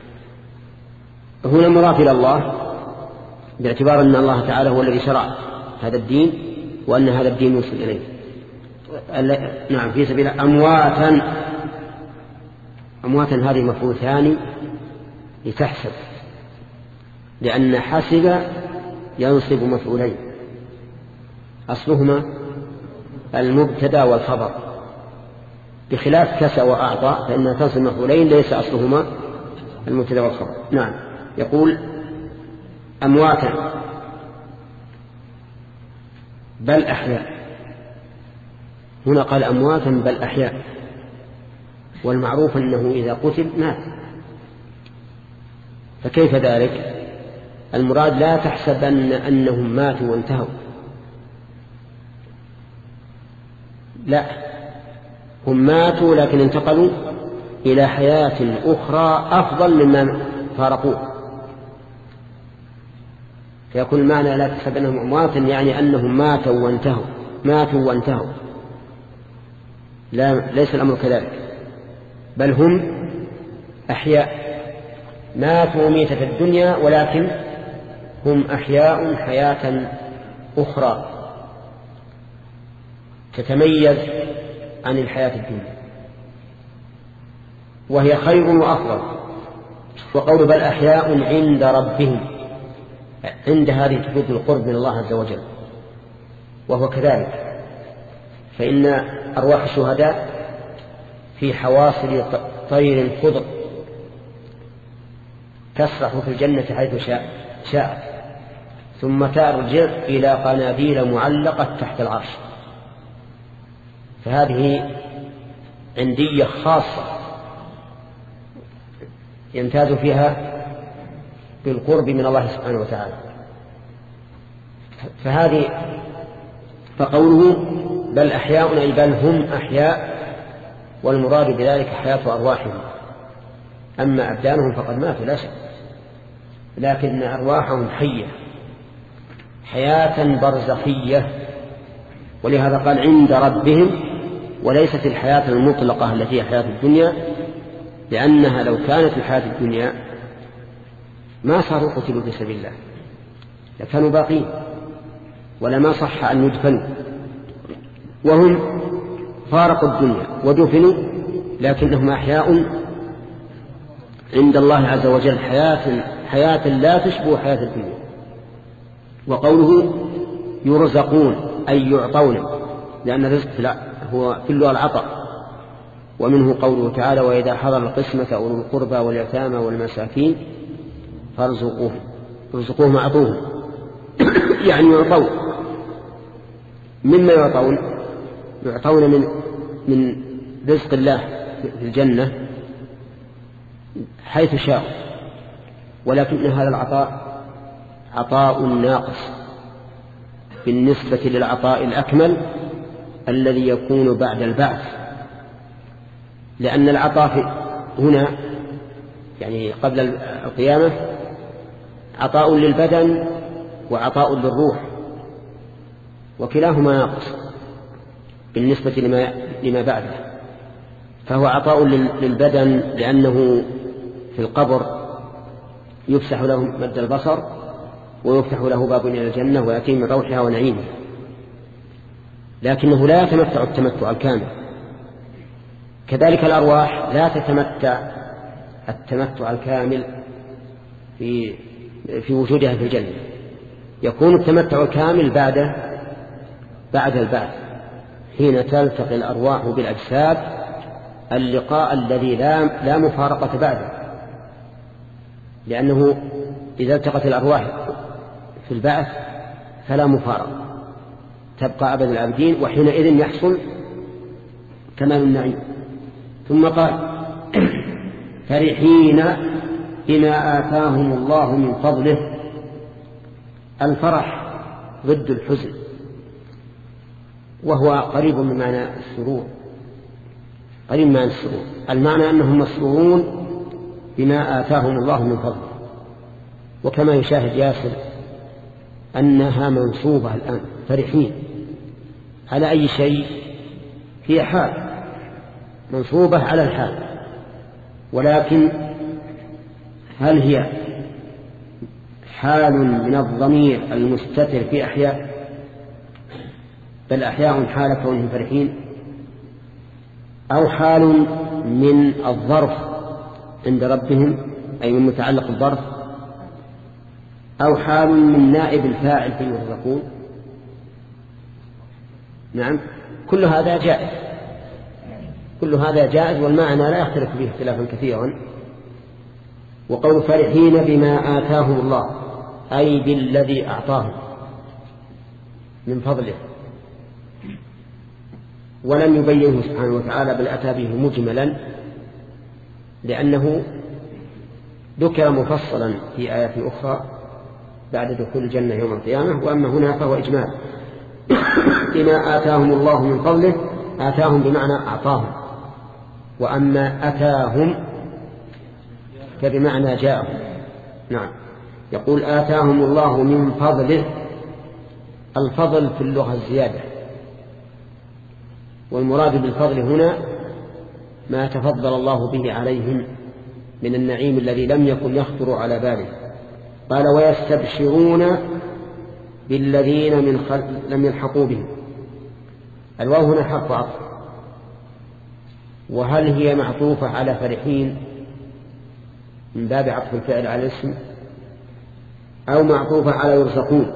S1: هنا مضاف إلى الله باعتبار أن الله تعالى هو الذي شرع هذا الدين وأن هذا الدين موصل إليه. نعم في سبيل أمواتا. أمواتا هذه مفعول ثاني لتحسب، لأن حسب ينصب مفعولين أصلهما المبتدا والخبر، بخلاف كسى وأعطى فإنها تنصب مفعولين ليس أصلهما المبتدا والخبر. نعم. يقول أمواتا بل أحياء. هنا قال أمواتا بل أحياء، والمعروف أنه إذا قتل مات، فكيف ذلك؟ المراد لا تحسب أن أنهم ماتوا وانتهوا، لا، هم ماتوا لكن انتقلوا إلى حياة أخرى أفضل مما فارقوه، فيكون المعنى لا تحسب أنهم أمواتا يعني أنهم ماتوا وانتهوا، ماتوا وانتهوا، لا، ليس الأمر كذلك، بل هم أحياء ماتوا ميتة الدنيا ولكن هم أحياء حياة أخرى تتميز عن الحياة الدنيا وهي خير وأفضل. وقول بل أحياء عند ربهم، عند هذه تفيد القرب من الله عز وجل، وهو كذلك، فإن أرواح الشهداء في حواصل طير خضر تسرح في الجنة حيث شاء شاءت ثم ترجع إلى قناديل معلقة تحت العرش، فهذه عندية خاصة يمتاز فيها بالقرب من الله سبحانه وتعالى. فهذه فقوله بل أحياء أي بل هم أحياء، والمراد بذلك حياة أرواحهم، أما أبدانهم فقد ماتوا لا شك، لكن أرواحهم حية حياة برزخية، ولهذا قال عند ربهم، وليست الحياة المطلقة التي هي حياة الدنيا، لأنها لو كانت الحياة الدنيا ما صاروا قتلوا في سبيل الله، لكانوا باقين ولما صح أن يدفنوا، وهم فارقوا الدنيا ودفنوا لكنهم أحياء عند الله عز وجل حياة, حياة لا تشبه حياة الدنيا. وقوله يرزقون أي يعطون، لأن الرزق لا هو في اللغة العطاء، ومنه قوله تعالى وإذا حضر القسمة أولو القربى واليتامى والمساكين فارزقوهم، ارزقوهم أعطوهم يعني يعطون. مما يعطون؟ يعطون من من رزق الله في الجنة حيث شاء، ولكن هذا العطاء عطاء ناقص بالنسبة للعطاء الأكمل الذي يكون بعد البعث، لأن العطاء هنا يعني قبل القيامة عطاء للبدن وعطاء للروح، وكلاهما ناقص بالنسبة لما, لما بعده، فهو عطاء للبدن لأنه في القبر يفسح له مد البصر ويفتح له باب إلى الجنة ويأتيه من روحها ونعيمها، لكنه لا يتمتع التمتع الكامل. كذلك الأرواح لا تتمتع التمتع الكامل في في وجودها في الجنة، يكون التمتع الكامل بعد بعد البعث حين تلتقي الأرواح بالأجساد، اللقاء الذي لا لا مفارقة بعده، لأنه إذا التقت الأرواح في البعث فلا مفارقة، تبقى أبد العابدين، وحينئذ يحصل كمال النعيم. ثم قال فرحين بما آتاهم الله من فضله. الفرح ضد الحزن، وهو قريب من معنى السرور، قريب من معنى السرور. المعنى أنهم مسرورون بما آتاهم الله من فضله، وكما يشاهد ياسر أنها منصوبة الآن، فرحين على أي شيء؟ هي حال منصوبة على الحال، ولكن هل هي حال من الضمير المستتر في أحياء؟ بل أحياء حال كونهم فرحين، أو حال من الظرف عند ربهم أي من متعلق الظرف، أو حال من نائب الفاعل في يرزقون؟ نعم، كل هذا جائز، كل هذا جائز، والمعنى لا يختلف فيه اختلافا كثيرا. وقول فرحين بما آتاهم الله أي بالذي أعطاهم من فضله، ولم يبينه سبحانه وتعالى بل أتى به مجملا لأنه ذكر مفصلا في آيات أخرى بعد دخول الجنة يوم القيامة، وأما هنا فهو إجمال بما آتاهم الله من فضله. آتاهم بمعنى أعطاهم، وأما أتاهم فبمعنى جاءهم. نعم، يقول آتاهم الله من فضله. الفضل في اللغة الزيادة، والمراد بالفضل هنا ما تفضل الله به عليهم من النعيم الذي لم يكن يخطر على باله. قال ويستبشرون بالذين من خلف لم يلحقوا بهم. الواو هنا حرف عطف، وهل هي معطوفة على فرحين من باب عطف الفعل على الاسم أو معطوفة على يرزقون؟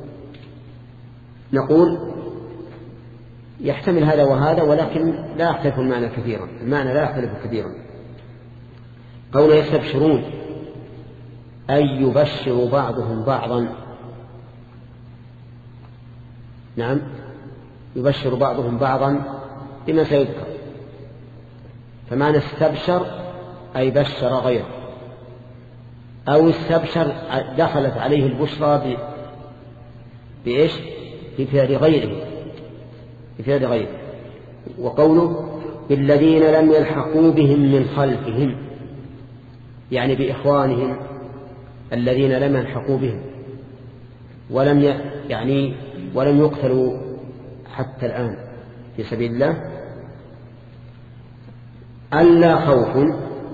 S1: نقول يحتمل هذا وهذا، ولكن لا يختلف المعنى كثيرا. المعنى لا يختلف كثيرا. قول يستبشرون أي يبشر بعضهم بعضا. نعم، يبشر بعضهم بعضا بما سيذكر. فمعنى استبشر أي بشر غيره، أو استبشر دخلت عليه البشرى بإيش؟ بفعل غيره بفعل غيره. وقوله بالذين لم يلحقوا بهم من خلفهم، يعني بإخوانهم الذين لم يلحقوا بهم ولم ي... يعني ولم يقتلوا حتى الآن في سبيل الله. ألا خوف،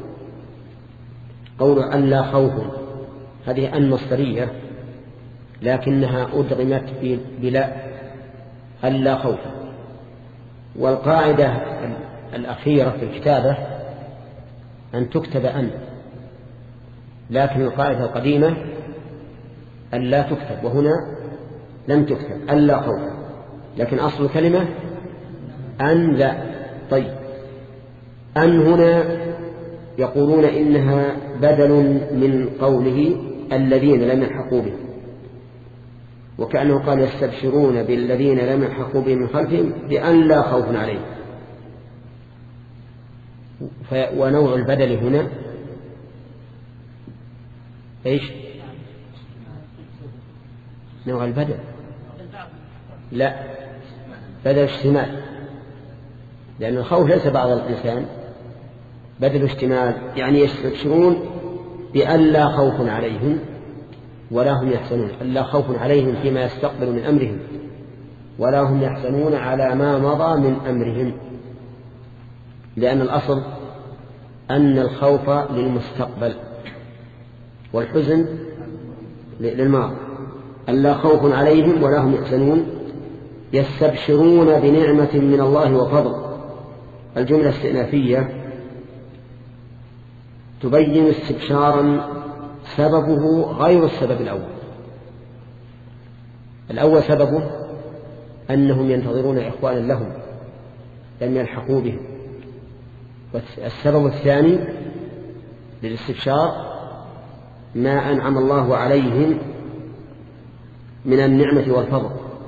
S1: قول ألا خوف هذه أن مصدرية لكنها أدغمت بلا ألا خوف. والقاعدة الأخيرة في الكتابة أن تكتب أن، لكن القاعدة القديمة أن لا تكتب، وهنا لم تكتب ألا خوف، لكن أصل الكلمة أن لا. طيب، أن هنا يقولون إنها بدل من قوله الذين لم يلحقوا بهم، وكأنه قال يستبشرون بالذين لم يلحقوا بهم من خلفهم بأن لا خوف عليهم. ونوع البدل هنا إيش؟ نوع البدل لا، بدل اشتمال، لأن الخوف ليس بعض الإنسان، بدل اشتمال يعني يستبشرون بأن لا خوف عليهم ولا هم يحزنون. ألا خوف عليهم فيما يستقبل من أمرهم، ولا هم يحزنون على ما مضى من أمرهم، لأن الأصل أن الخوف للمستقبل والحزن للماضي. ألا خوف عليهم ولا هم يحزنون يستبشرون بنعمة من الله وفضل. الجملة الاستئنافية تبين استبشارا سببه غير السبب الأول. الأول سببه أنهم ينتظرون إخوانا لهم لم يلحقوا بهم، والسبب الثاني للاستبشار ما أنعم الله عليهم من النعمة والفضل.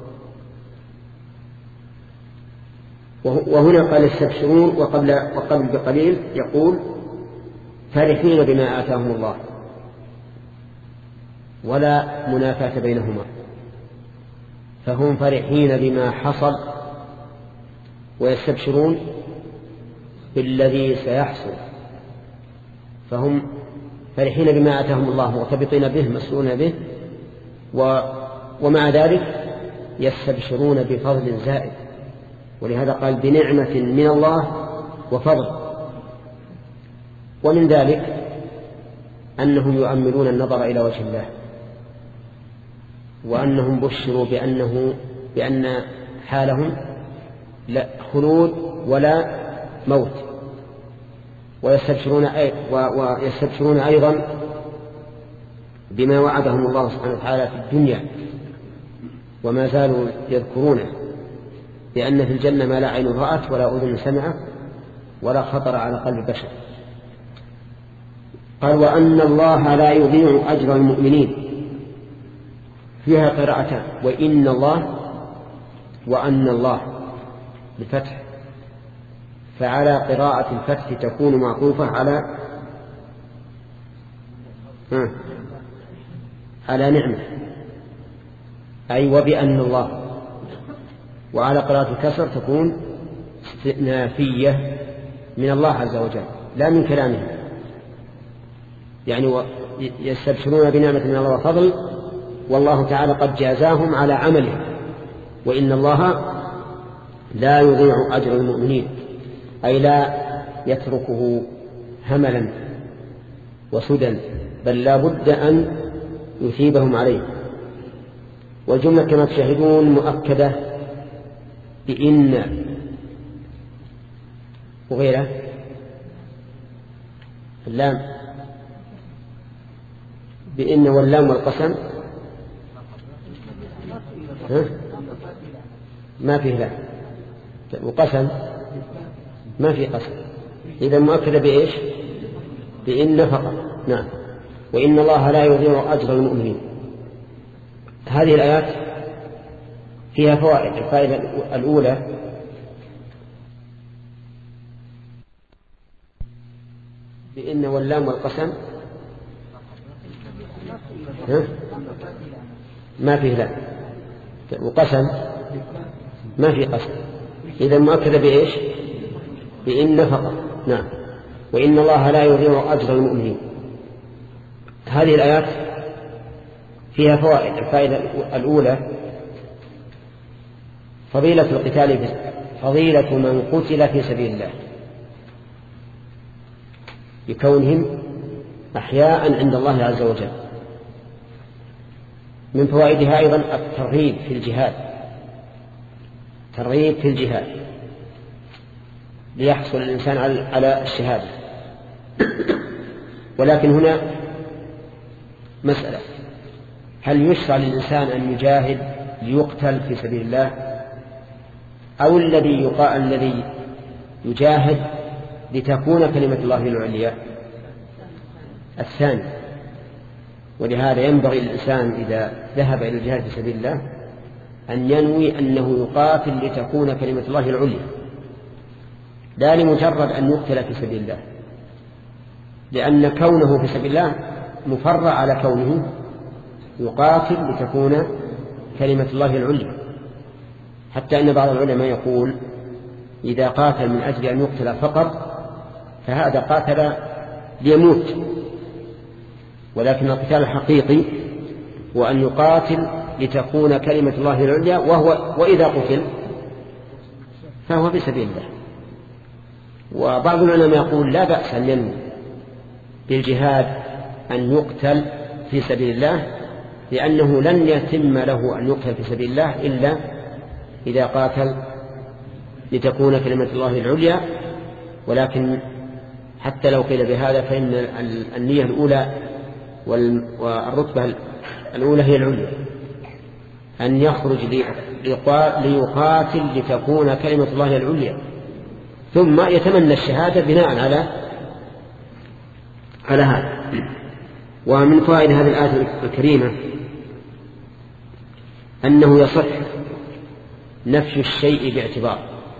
S1: وهنا قال يستبشرون، وقبل, وقبل بقليل يقول فرحين بما آتاهم الله، ولا منافاة بينهما، فهم فرحين بما حصل ويستبشرون بالذي سيحصل. فهم فرحين بما آتاهم الله مرتبطين به مسؤولين به، و ومع ذلك يستبشرون بفضل زائد، ولهذا قال بنعمة من الله وفضل. ومن ذلك أنهم يؤملون النظر إلى وجه الله، وأنهم بشروا بأنه بأن حالهم لا خلود ولا موت. ويستبشرون, أي ويستبشرون أيضا بما وعدهم الله سبحانه وتعالى في الدنيا، وما زالوا يذكرونه، لأن في الجنة ما لا عين رأت ولا أذن سمعت ولا خطر على قلب بشر. قال وأن الله لا يضيع أجر المؤمنين، فيها قراءتان، وإن الله وأن الله بفتح فعلى قراءة الفتح تكون معطوفة على آه على نعمة، أي وبأن الله. وعلى قراءة الكسر تكون استئنافية من الله عز وجل لا من كلامه، يعني يستبشرون بنعمة من الله وفضل والله تعالى قد جازاهم على عمله، وإن الله لا يضيع أجر المؤمنين، أي لا يتركه هملا وسدى، بل لا بد أن يثيبهم عليه. والجملة كما تشاهدون مؤكدة بإن وغيره اللام بإن واللام والقسم ها؟ ما فيه لام وقسم ما فيه قسم، إذا مؤكدة بإيش؟ بإن فقط. نعم. وإن الله لا يضيع أجر المؤمنين. هذه الآيات فيها فوائد. الفائدة الأولى بإن واللام والقسم ها؟ ما فيه لام وقسم ما فيه قسم، إذا مؤكدة بإيش؟ بإن فقط. نعم. وإن الله لا يضيع أجر المؤمنين. هذه الآيات فيها فوائد. الفائدة الأولى فضيلة القتال، فضيلة من قتل في سبيل الله بكونهم أحياء عند الله عز وجل. من فوائدها أيضا الترغيب في الجهاد، ترغيب في الجهاد ليحصل الإنسان على الشهادة. ولكن هنا مسألة، هل يشرع للإنسان أن يجاهد ليقتل في سبيل الله، أو الذي يقال الذي يجاهد لتكون كلمة الله العليا؟ الثاني. ولهذا ينبغي للإنسان إذا ذهب إلى الجهاد في سبيل الله أن ينوي أنه يقاتل لتكون كلمة الله العليا، لا لمجرد أن يقتل في سبيل الله، لأن كونه في سبيل الله مفرع على كونه يقاتل لتكون كلمة الله العليا. حتى أن بعض العلماء يقول إذا قاتل من أجل أن يقتل فقط فهذا قاتل ليموت، ولكن القتال الحقيقي هو أن يقاتل لتكون كلمة الله العليا، وهو وإذا قتل فهو في سبيل الله. وبعض العلماء يقول لا بأس أن ينوي بالجهاد أن يقتل في سبيل الله، لأنه لن يتم له أن يقتل في سبيل الله إلا إذا قاتل لتكون كلمة الله العليا. ولكن حتى لو قيل بهذا فإن النية الأولى والرتبة الأولى هي العليا، أن يخرج ليقاتل لتكون كلمة الله العليا، ثم يتمنى الشهادة بناء على على هذا. ومن فوائد هذه الآية الكريمة أنه يصح نفي الشيء باعتبار،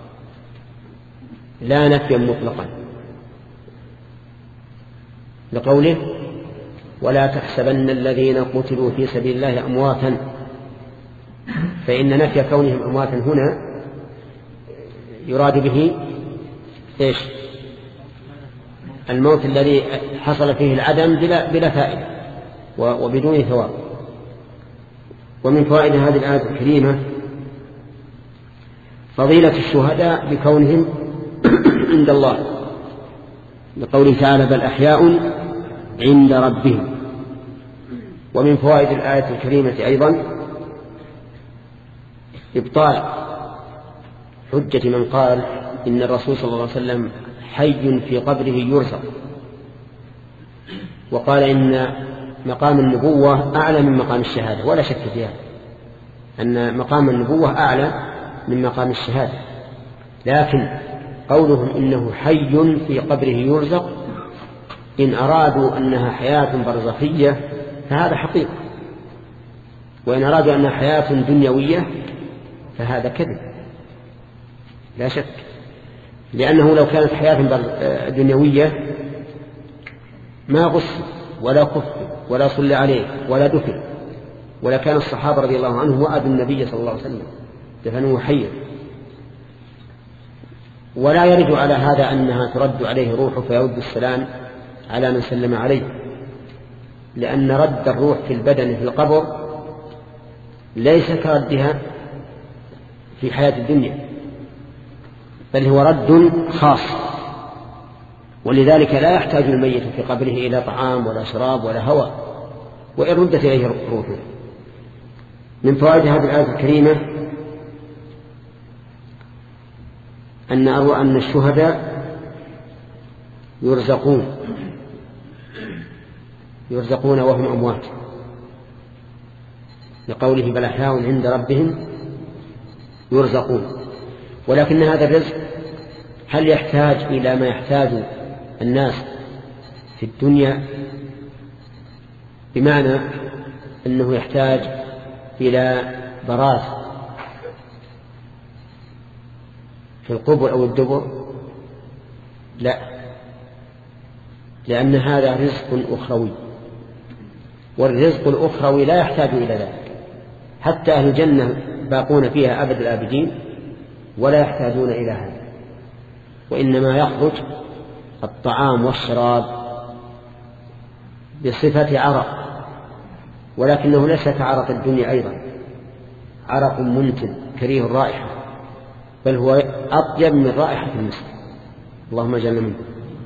S1: لا نفيا مطلقا، لقوله ولا تحسبن الذين قتلوا في سبيل الله أمواتا، فإن نفي كونهم أمواتا هنا يراد به إيش؟ الموت الذي حصل فيه العدم بلا, بلا فائدة وبدون ثواب. ومن فوائد هذه الآية الكريمة فضيلة الشهداء بكونهم عند الله، لقوله تعالى بل أحياء عند ربهم. ومن فوائد الآية الكريمة أيضا إبطال حجة من قال إن الرسول صلى الله عليه وسلم حي في قبره يرزق، وقال إن مقام النبوة أعلى من مقام الشهادة، ولا شك في هذا أن مقام النبوة أعلى من مقام الشهادة. لكن قولهم إنه حي في قبره يرزق إن أرادوا أنها حياة برزخية فهذا حقيقة، وإن أرادوا أنها حياة دنيوية فهذا كذب لا شك. لأنه لو كانت حياة دنيوية ما غسل ولا كفر ولا صلى عليه ولا دفن، ولا كان الصحابة رضي الله عنهم وأبوا النبي صلى الله عليه وسلم دفنوه حيا. ولا يرد على هذا أنها ترد عليه روحه فيرد السلام على من سلم عليه، لأن رد الروح في البدن في القبر ليس كردها في حياة الدنيا، بل هو رد خاص، ولذلك لا يحتاج الميت في قبره إلى طعام ولا شراب ولا هواء وإن ردت إليه روحه. من فوائد هذه الآية الكريمة أن أروى أن الشهداء يرزقون يرزقون وهم أموات، لقوله بل أحياء عند ربهم يرزقون. ولكن هذا الرزق هل يحتاج إلى ما يحتاج الناس في الدنيا؟ بمعنى أنه يحتاج إلى براز في القبر أو الدبر؟ لا، لأن هذا رزق أخروي، والرزق الأخروي لا يحتاج إلى ذلك. حتى أهل الجنة باقون فيها أبد الآبدين ولا يحتاجون إلى هذا، وإنما يخرج الطعام والشراب بصفة عرق، ولكنه ليس كعرق الدنيا أيضا، عرق منتن كريه الرائحة، بل هو أطيب من رائحة المسك، اللهم اجعلنا منه.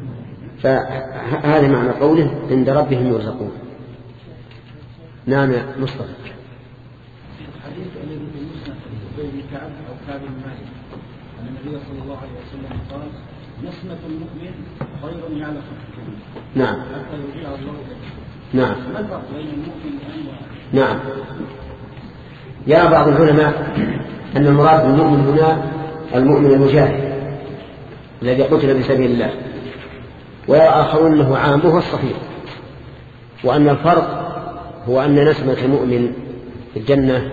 S1: فهذا معنى قوله عند ربهم يرزقون. نعم يا مصطفى.
S7: الحديث الذي في المسند بين كعب أو كعب المالك أن النبي صلى الله عليه وسلم قال نسمة المؤمن خير يعلق في الجنة.
S1: نعم.
S7: حتى يرجع الله إليه.
S1: نعم.
S7: ما الفرق بين المؤمن والأنواع؟
S1: نعم. يرى بعض العلماء أن المراد بالمؤمن هنا المؤمن المجاهد الذي قتل بسبيل الله، ويرى آخرون أنه عام وهو الصحيح، وأن الفرق هو أن نسمة المؤمن في الجنة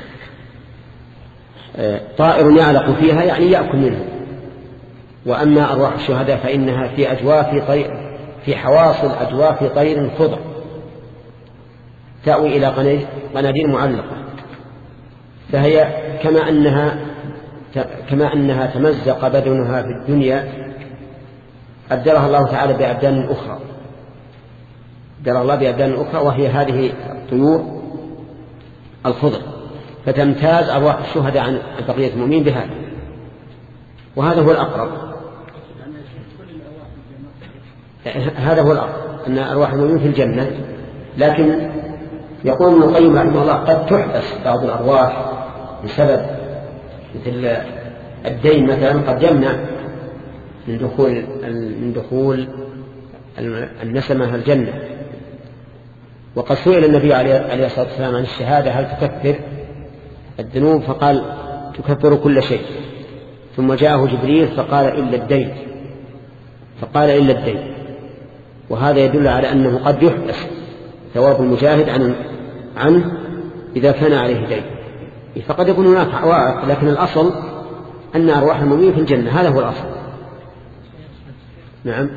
S1: طائر يعلق فيها يعني يأكل منه، وأما أرواح الشهداء فإنها في أجواف طير، في حواصل أجواف طير خضر تأوي إلى قناديل معلقة، فهي كما أنها كما أنها تمزق بدنها في الدنيا أبدلها الله تعالى بأبدان أخرى، أبدلها الله بأبدان أخرى وهي هذه الطيور الخضر، فتمتاز أرواح الشهداء عن بقية المؤمنين بهذا، وهذا هو الأقرب. هذا هو الأقرب أن أرواح المؤمنين في الجنة، لكن يقول ابن القيم رحمه الله قد تحبس بعض الأرواح بسبب مثل الدين مثلا، قد يمنع من دخول من دخول النسمة الجنة. وقد سئل النبي عليه الصلاة والسلام عن الشهادة هل تكفر الذنوب، فقال تكفر كل شيء، ثم جاءه جبريل فقال إلا الدين، فقال إلا الدين، وهذا يدل على أنه قد يحبس ثواب المجاهد عنه, عنه إذا كان عليه دين، فقد يكون هناك عوائق، لكن الأصل أن أرواح المؤمنين في الجنة، هذا هو الأصل. نعم.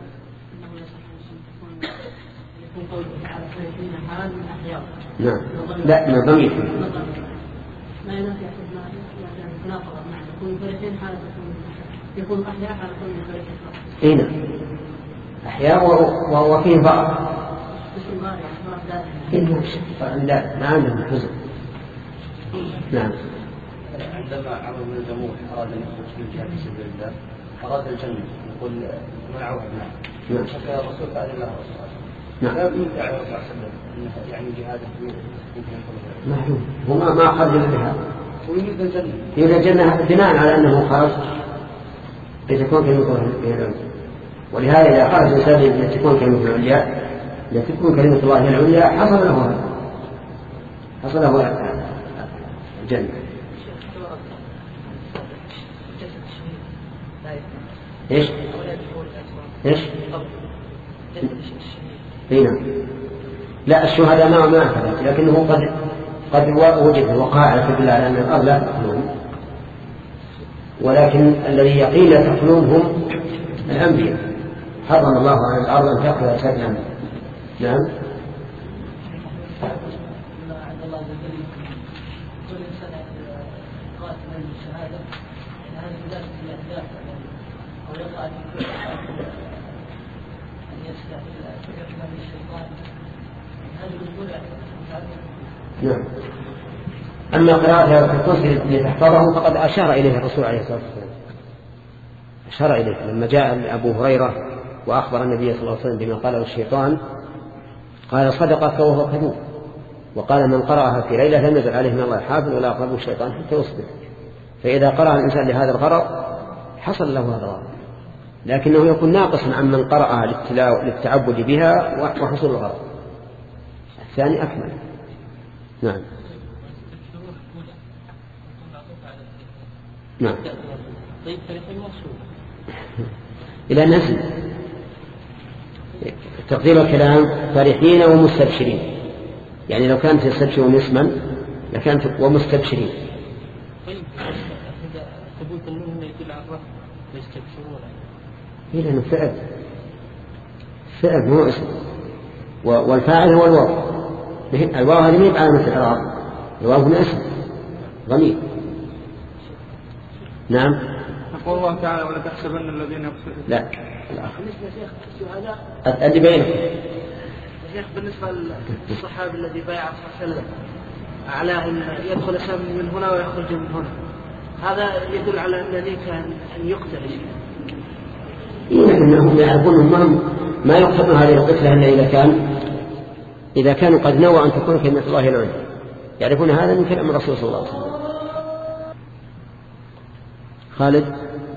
S1: نعم. لا ما ضمير
S3: ما ينافي تناقض معنى يكون فرحين حالة يكون أحياء حالة فرحين.
S1: هنا أحياء وهو فيه بعض. لا ما عندهم حزن. نعم.
S4: عندما عمرو بن الجموح أراد أن يخرج في الجهاد في سبيل الله أراد الجنة يقول منعه ابناء، فكان الرسول قال الله
S1: نعم.
S4: لا يمكن على الرسول صلى الله عليه وسلم يعني جهاده يمكن يدخل
S1: معلوم هو ما ما خرج إلا بها
S4: ويريد الجنة
S1: يريد الجنة بناء على أنه خرج لتكون كلمة الله هي العليا، ولهذا إذا خرج الإنسان لتكون كلمة العليا لتكون كلمة الله العليا حصل له حصل له الجنة. إيش إيش هنا لا الشهداء ما ما أخذت، لكنه قد قد وجد وقائع تدل على أن الأرض لا تخلون. ولكن الذي يقين في قلوبهم الأنبياء، حرم الله على الأرض أن تأكل أجساد الأنبياء. نعم.
S3: عند الله عز وجل كل إنسان قاتل من الشهادة هذه بداية الأهداف أو يقع في أن يستحيل من الشيطان هذه الأمور.
S1: نعم. أما قراءة الكرسي لتحفظه فقد أشار إليه الرسول عليه الصلاة والسلام، أشار إليه لما جاء أبو هريرة وأخبر النبي صلى الله عليه وسلم بما قاله الشيطان قال صدقك وهو كذوب، وقال من قرأها في ليلة لم يزل عليه من الله حافظ ولا أقربه الشيطان حتى يصبح. فإذا قرأ الإنسان لهذا الغرض حصل له هذا الغرض، لكنه يكون ناقصا عن من قرأها للتعبد بها وحصول الغرض. الثاني أكمل. نعم. نعم.
S3: طيب فريقين مقصود
S1: إلى نسل تقدير الكلام فرحين ومستبشرين، يعني لو كانت يستبشرون اسما لكانت ومستبشرين.
S3: طيب ثبوت النون يدل على الرفع ويستبشرون
S1: إلى أنه فعل فعل مو اسم، والفاعل هو الواو. الواو هذه ميب علامة الإعراب، الواو هنا اسم ضمير. نعم.
S2: يقول الله تعالى ولا تحسبن الذين يقتلون.
S1: لا
S3: بالنسبة شيخ الشهداء
S1: أدي بينكم
S3: يا شيخ، بالنسبة للصحابي الذي بايع صلى الله عليه وسلم على أن يدخل سهم من هنا ويخرج من هنا، هذا يدل على أن ذلك أن يقتل.
S1: إنهم يعرفون ما ما يقتلون هذه القتلة إلا إذا كان إذا كانوا قد نوى أن تكون كلمة الله العليا، يعرفون هذا من كلام الرسول صلى الله عليه وسلم. خالد.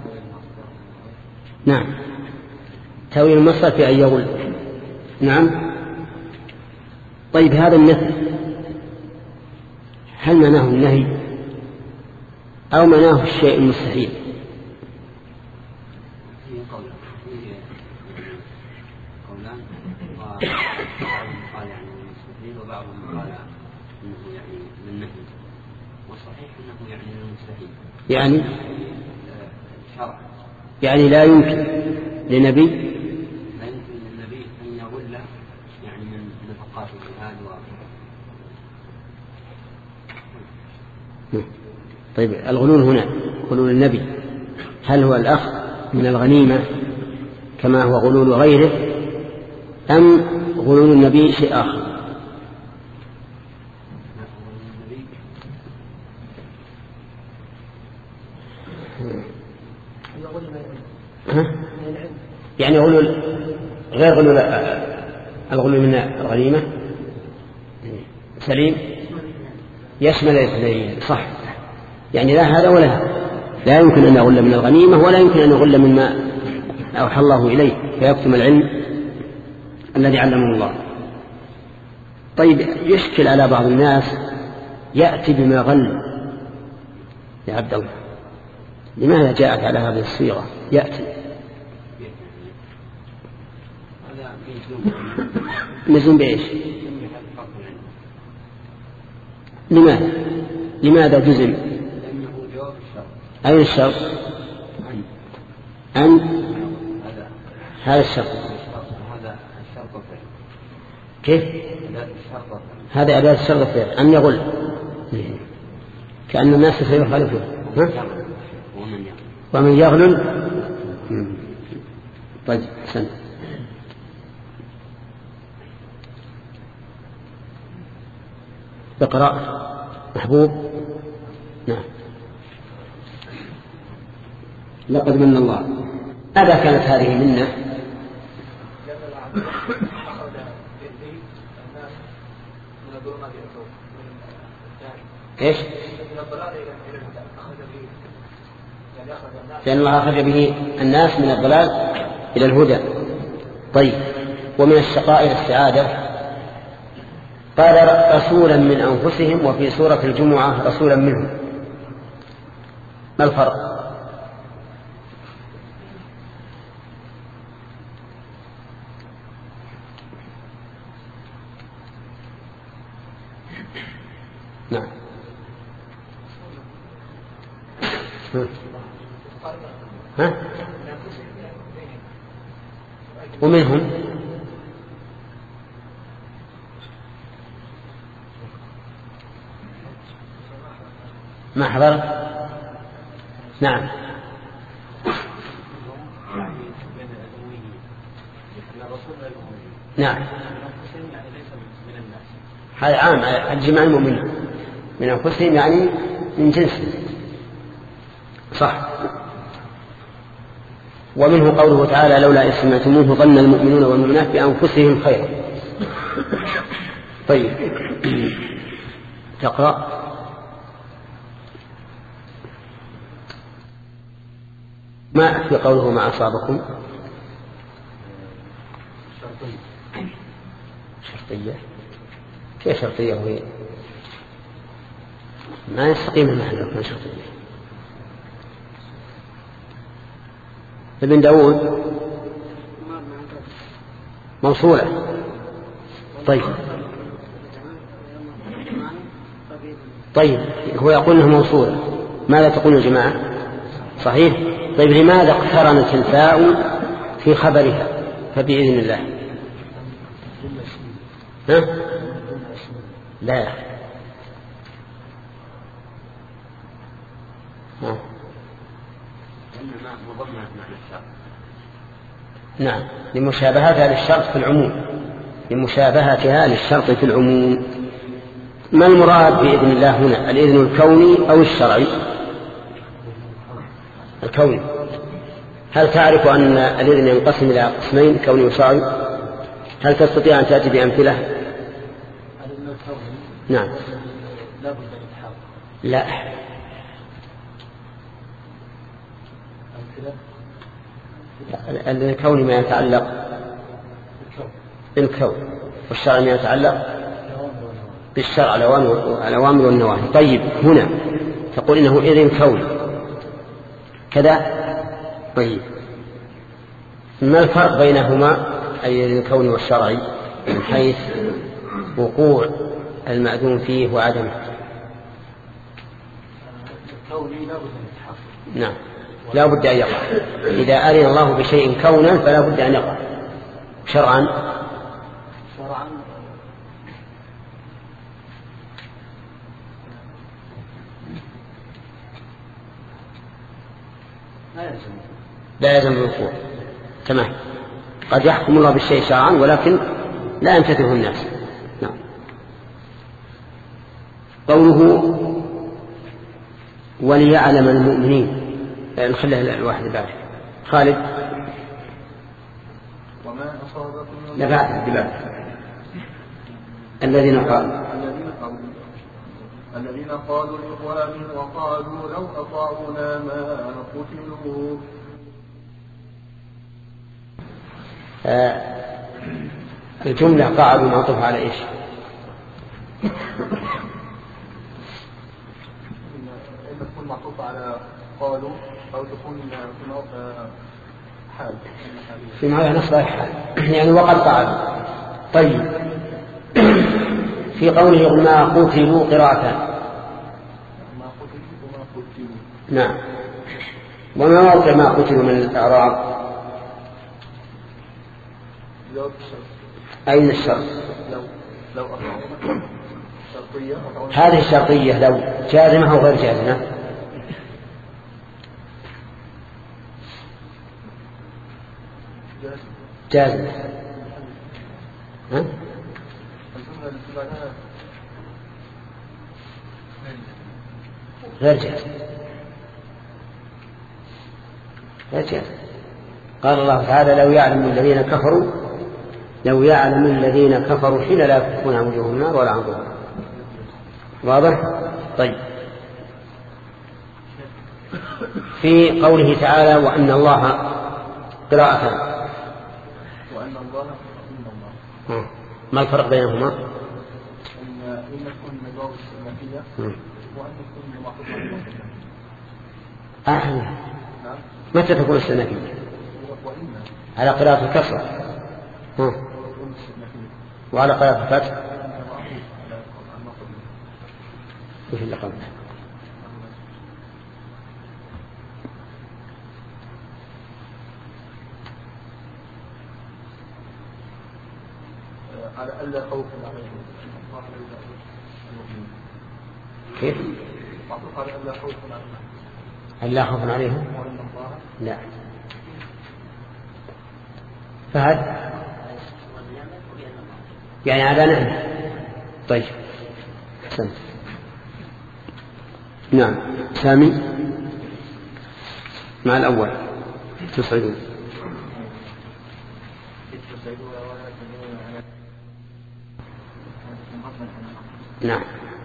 S1: نعم. تأويل المصدر في أن يغل. نعم. طيب هذا النفي هل معناه النهي أو معناه الشيء المستحيل؟
S5: قال يعني المستحيل وبعضهم قال انه يعني للنهي، والصحيح انه يعني للمستحيل،
S1: يعني
S5: شرع،
S1: يعني لا يمكن لنبي
S5: لا يمكن للنبي ان يغل يعني من نفقات الجهاد و...
S1: طيب الغلول هنا غلول النبي هل هو الأخذ من الغنيمة كما هو غلول غيره أم غلول النبي شيء آخر؟ يعني غلول غير غلول الغلول من الغنيمة سليم يشمل الاثنين صح، يعني لا هذا ولا هذا، لا يمكن أن يغل من الغنيمة ولا يمكن أن يغل مما أوحى الله إليه فيكتم العلم الذي علمه الله. طيب يشكل على بعض الناس يأتي بما غل يا عبد الله، لماذا جاءت على هذه الصيغة يأتي؟ مزون بإيش؟ لماذا؟ لماذا جزم؟ أين الشرط؟ أن هذا الشرط كيف؟ هذا أداة الشرط فعل أن يغل كأن الناس سيخالفون. ومن يغلل. طيب سنة اقرأ محبوب. نعم. لقد من الله. ماذا كانت هذه منه؟ ايش؟ لأن الله أخرج به الناس من الضلال إلى الهدى. طيب ومن الشقاء إلى السعادة قال رسولا من أنفسهم، وفي سورة الجمعة رسولا منهم، ما الفرق؟ نعم. ها؟ ومنهم ما حضر. نعم. نعم هذا عام الجماع المؤمنين من أنفسهم يعني من جنسهم صح. ومنه قوله تعالى لولا إذ سمعتموه ظن المؤمنون والمؤمنات بأنفسهم خيرا. طيب تقرأ. ما في قوله ما أصابكم شرطية. كيف شرطية وهي ما يستقيم المعنى لو كان شرطية. ابن داود موصولة. طيب طيب هو يقول انه موصولة. ماذا تقول يا جماعة؟ صحيح. طيب لماذا اقترنت الفاء في خبرها فبإذن الله؟ ها؟ لا ها. نعم لمشابهتها للشرط في العموم لمشابهتها للشرط في العموم. ما المراد بإذن الله هنا؟ الإذن الكوني أو الشرعي؟ الكوني. هل تعرف أن الإذن ينقسم إلى قسمين كوني وشرعي؟ هل تستطيع أن تأتي بأمثلة؟ نعم. لا الكون ما يتعلق بالكون والشرع ما يتعلق بالشرع الأوامر والنواهي. طيب هنا تقول إنه إذن كوني كذا. طيب ما الفرق بينهما أي الإذن الكوني والشرعي من حيث وقوع المأذون فيه وعدمه؟ نعم لا بد أن يقع. إذا أذن الله بشيء كونا فلا بد أن يقع. شرعا
S2: شرعا
S1: لا يلزم الوقوع. تمام. قد يحكم الله بالشيء شرعا ولكن لا يمتثله الناس. نعم. قوله وليعلم المؤمنين. نخليها الواحد بعد. خالد.
S2: وما أصابكم
S1: لا بعد بعد. الذين قالوا
S2: الذين قالوا لإخوانهم وقالوا لو أطاعونا ما قتلوا.
S1: آه الجملة قاعدوا معطوف على إيش؟
S2: إما تكون معطوفة على قالوا أو تكون حال
S1: في معنى نصب الحال يعني وقد قعدوا. طيب في قوله ما قتلوا قراءة
S2: ما قتلوا وما قتلوا.
S1: نعم. وما موقع ما قتلوا من الإعراب؟ أين الشرط؟
S2: لو لو أطاعونا شرطية.
S1: هذه الشرطية لو جازمة أو غير جازمة؟ جازمة. ها؟ غير جازمة. غير جازمة. قال الله تعالى لو يعلم الذين كفروا لو يعلم الذين كفروا حين لا يكفون عن وجوههم النار ولا عن ظهورهم. واضح؟ طيب في قوله تعالى وأن الله قراءة
S2: وأن الله إن الله.
S1: ما الفرق بينهما؟
S2: أن إن تكون مجاوز السلمية وأن تكون معطوفة على
S1: أحلى. متى تكون السلمية؟ على قراءة الكسرة وعلى قراءة الفتح وش اللي قبله؟
S2: قال ألا خوف عليهم.
S1: كيف؟
S2: قال ألا خوف عليهم.
S1: ألا خوف عليهم؟ لا. فهد يعني على نعم. طيب أحسنت. نعم سامي مع الأول تصعدون. نعم.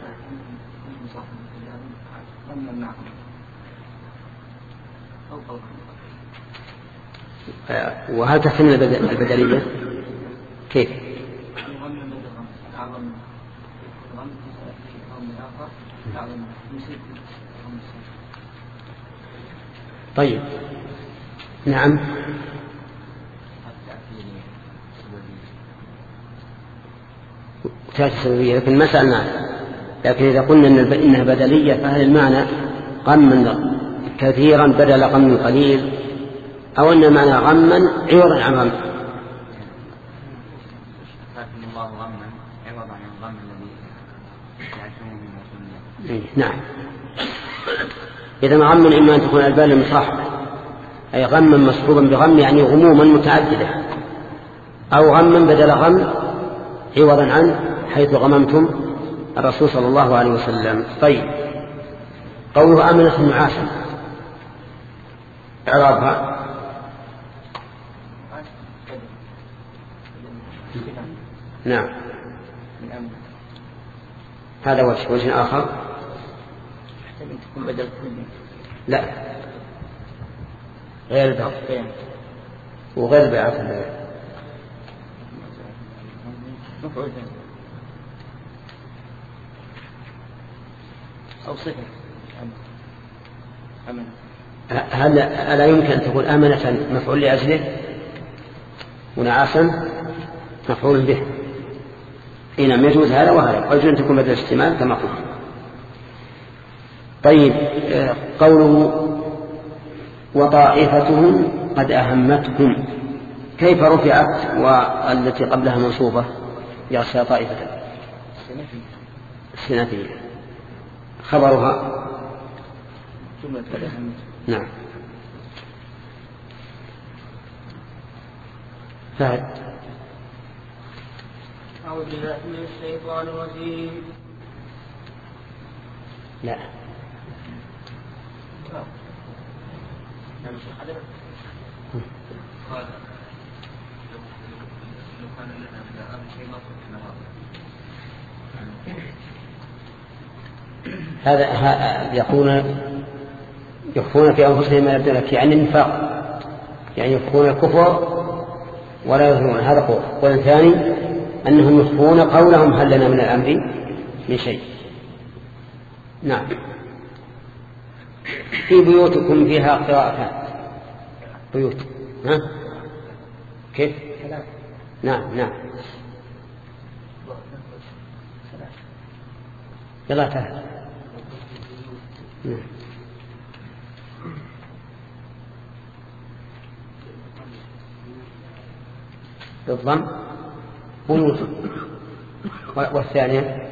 S1: وهل تحتمل البدلية؟ كيف؟ طيب نعم. تأتي سببية لكن ما سألنا. لكن إذا قلنا إنها بدلية فهل المعنى غما كثيرا بدل غم قليل أو أن المعنى غما عوضا عن غم؟ نعم. إذا غما إما أن تكون البال المصاحبة أي غما مصحوبا بغم يعني غموما متعددة أو غما بدل غم عوضا عنه حيث غممتم الرسول صلى الله عليه وسلم. طيب قوله آمنة النعاسا إعرابها نعم هذا وجه. وجه آخر لا غير البعض وغير البعض
S4: أو صفة.
S1: هل ألا يمكن أن تكون آمنة مفعول لأجله ونعاسا مفعول به؟ إنما يجوز هذا وهذا ويجوز أن تكون بدل الاستعمال كما قلت. طيب قوله وطائفتهم قد أهمتهم كيف رفعت والتي قبلها منصوبة يغشى طائفة السنافية خبرها نعم. فهد
S6: أعوذ بالله من الشيطان الرجيم.
S1: لا هذا يكون يخفون في أنفسهم ما يبدو لك يعني النفاق يعني يخفون الكفر ولا يظهرون هذا قول. والثاني أنهم يخفون قولهم هل لنا من الأمر من شيء. نعم. في بيوتكم فيها قراءتان بيوت ها كيف؟ نعم نعم يلا تعال. نعم. بالضم بيوت. والثانية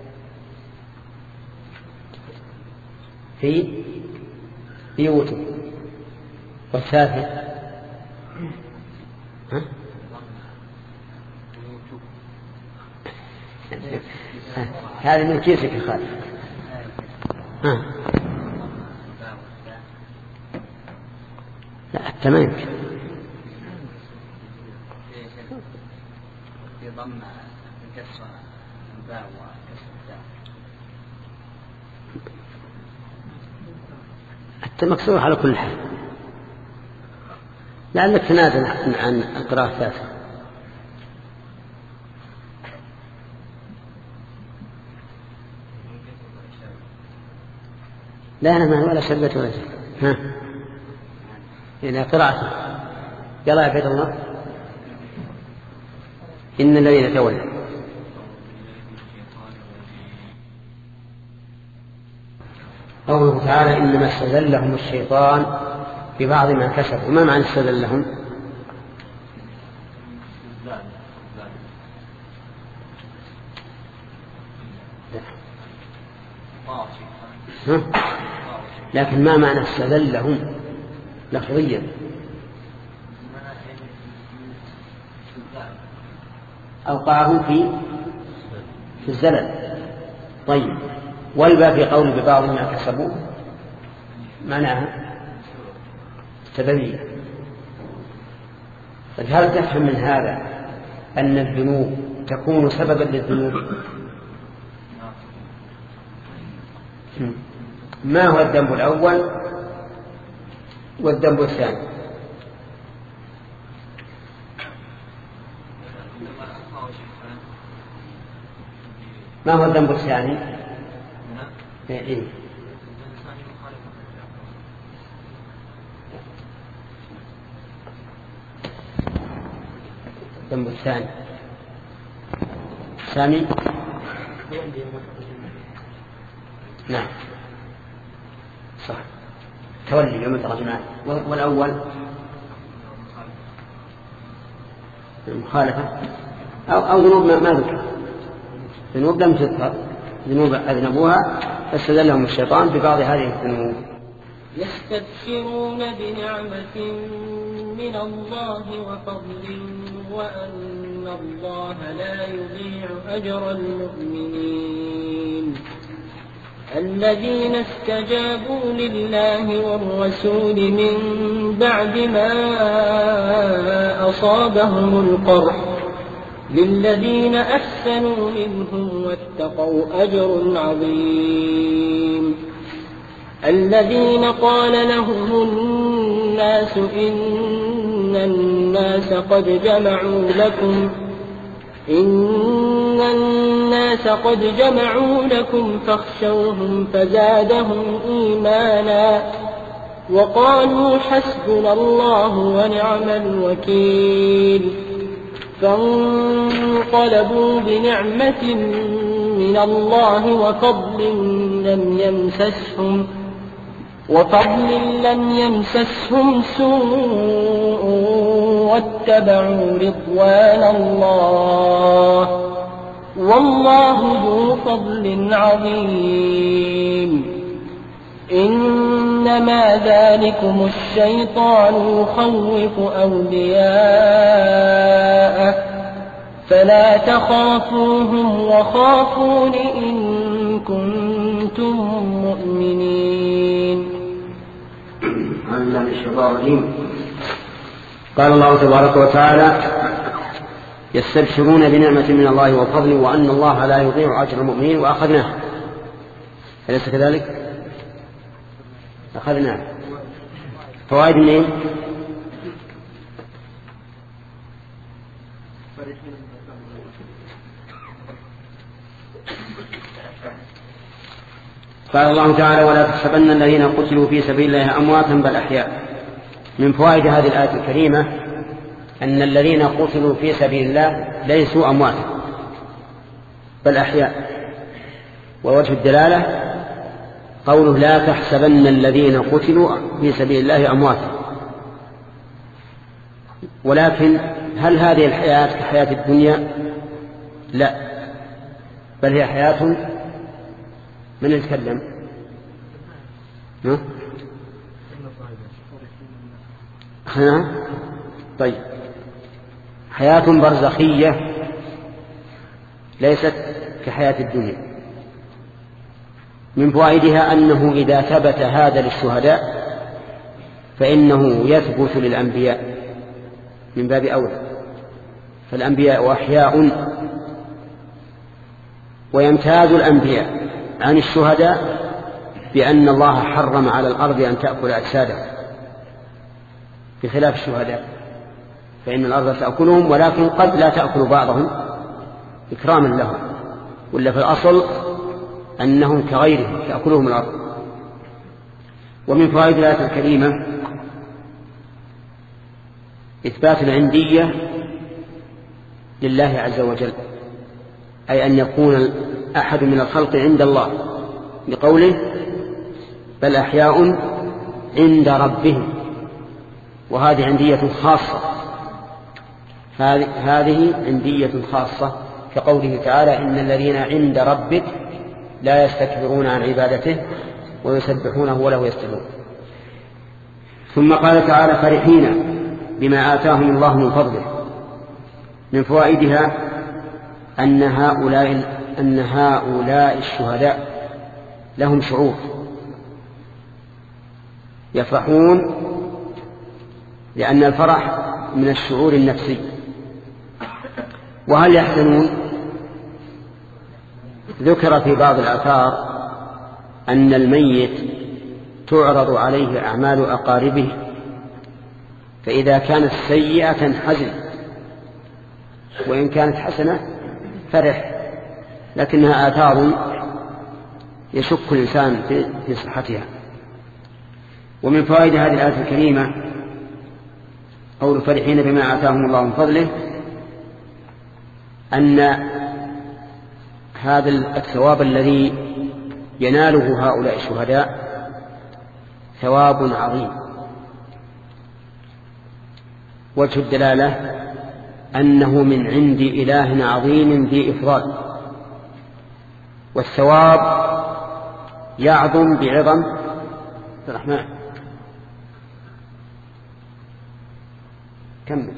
S1: في بيوت. والثالثة ها؟ هذا من كيسك يا خالد. ها لا حتى ما يمكن
S5: في ضم كسر الباء وكسر الدال
S1: حتى مكسور على كل حال لعلك تنازل عن القراءة الثالثة. لا أنا ما ولا شبت ولا شيء. ها إلى قراءته يلا يا عبد الله. إن الذين تولوا قوله تعالى إنما استزلهم الشيطان ببعض ما كسبوا. وما معنى استزلهم؟ ها؟ لكن ما معنى استذلهم لفظيا؟ أوقعهم في في الزلل. طيب، والباء في قول ببعض ما كسبوا معناها السببية. هل تفهم من هذا أن الذنوب تكون سببا للذنوب؟ ما هو الذنب الأول والذنب الثاني؟ ما هو الذنب الثاني؟ إيه؟ الذنب الثاني سامي؟ نعم صح، تولي يوم التقى. والأول المخالفة أو, أو ذنوب ما ذكر، ذنوب لم تذكر، ذنوب أذنبوها فاستدلهم الشيطان ببعض هذه الذنوب.
S6: يستبشرون بنعمة من الله وفضل وأن الله لا يضيع أجر المؤمنين. الذين استجابوا لله والرسول من بعد ما أصابهم القرح للذين أحسنوا منهم واتقوا أجر عظيم. الذين قال لهم الناس إن الناس قد جمعوا لكم إن الناس قد جمعوا لكم فاخشوهم فزادهم إيمانا وقالوا حسبنا الله ونعم الوكيل. فانقلبوا بنعمة من الله وفضل لم يمسسهم وفضل لم يمسسهم سوء واتبعوا رضوان الله والله ذو فضل عظيم. إنما ذلكم الشيطان يخوف أولياءه فلا تخافوهم وخافون إن كنتم مؤمنين.
S1: قال الله تبارك وتعالى يستبشرون بنعمة من الله وفضل وأن الله لا يضيع أجر المؤمنين وأخذناه. أليس كذلك؟ أخذناه. فوائد منين؟ قال الله تعالى ولا تحسبن الذين قتلوا في سبيل الله أمواتا بل أحياء. من فوائد هذه الآية الكريمة أن الذين قتلوا في سبيل الله ليسوا أمواتا بل أحياء. ووجه الدلالة قوله لا تحسبن الذين قتلوا في سبيل الله أمواتا. ولكن هل هذه الحياة كحياة الدنيا؟ لا، بل هي حياة من يتكلم؟ ها؟ طيب، حياة برزخية ليست كحياة الدنيا. من فوائدها أنه إذا ثبت هذا للشهداء فإنه يثبت للأنبياء من باب أولى، فالأنبياء أحياء ويمتاز الأنبياء عن الشهداء بأن الله حرم على الأرض أن تأكل أجسادهم بخلاف الشهداء، فإن الأرض تأكلهم ولكن قد لا تأكل بعضهم إكراما لهم، ولا في الأصل أنهم كغيرهم تأكلهم الأرض. ومن فوائد الآية الكريمة إثبات العندية لله عز وجل، أي أن يكون أحد من الخلق عند الله، لقوله بل أحياء عند ربهم، وهذه عندية خاصة، هذه عندية خاصة كقوله تعالى إن الذين عند ربك لا يستكبرون عن عبادته ويسبحونه وله يسجدون. ثم قال تعالى فرحين بما آتاهم الله من فضله. من فوائدها أن هؤلاء, أن هؤلاء الشهداء لهم شعور يفرحون، لأن الفرح من الشعور النفسي. وهل يحزنون؟ ذكر في بعض الآثار أن الميت تعرض عليه أعمال أقاربه، فإذا كانت سيئة حزن، وإن كانت حسنة فرح، لكنها آثار يشك الإنسان في صحتها. ومن فوائد هذه الآية الكريمة قول فرحين بما آتاهم الله من فضله أن هذا الثواب الذي يناله هؤلاء الشهداء ثواب عظيم. وجه الدلالة أنه من عند إله عظيم ذي إفضال، والثواب يعظم بعظم الرحمن. كمل.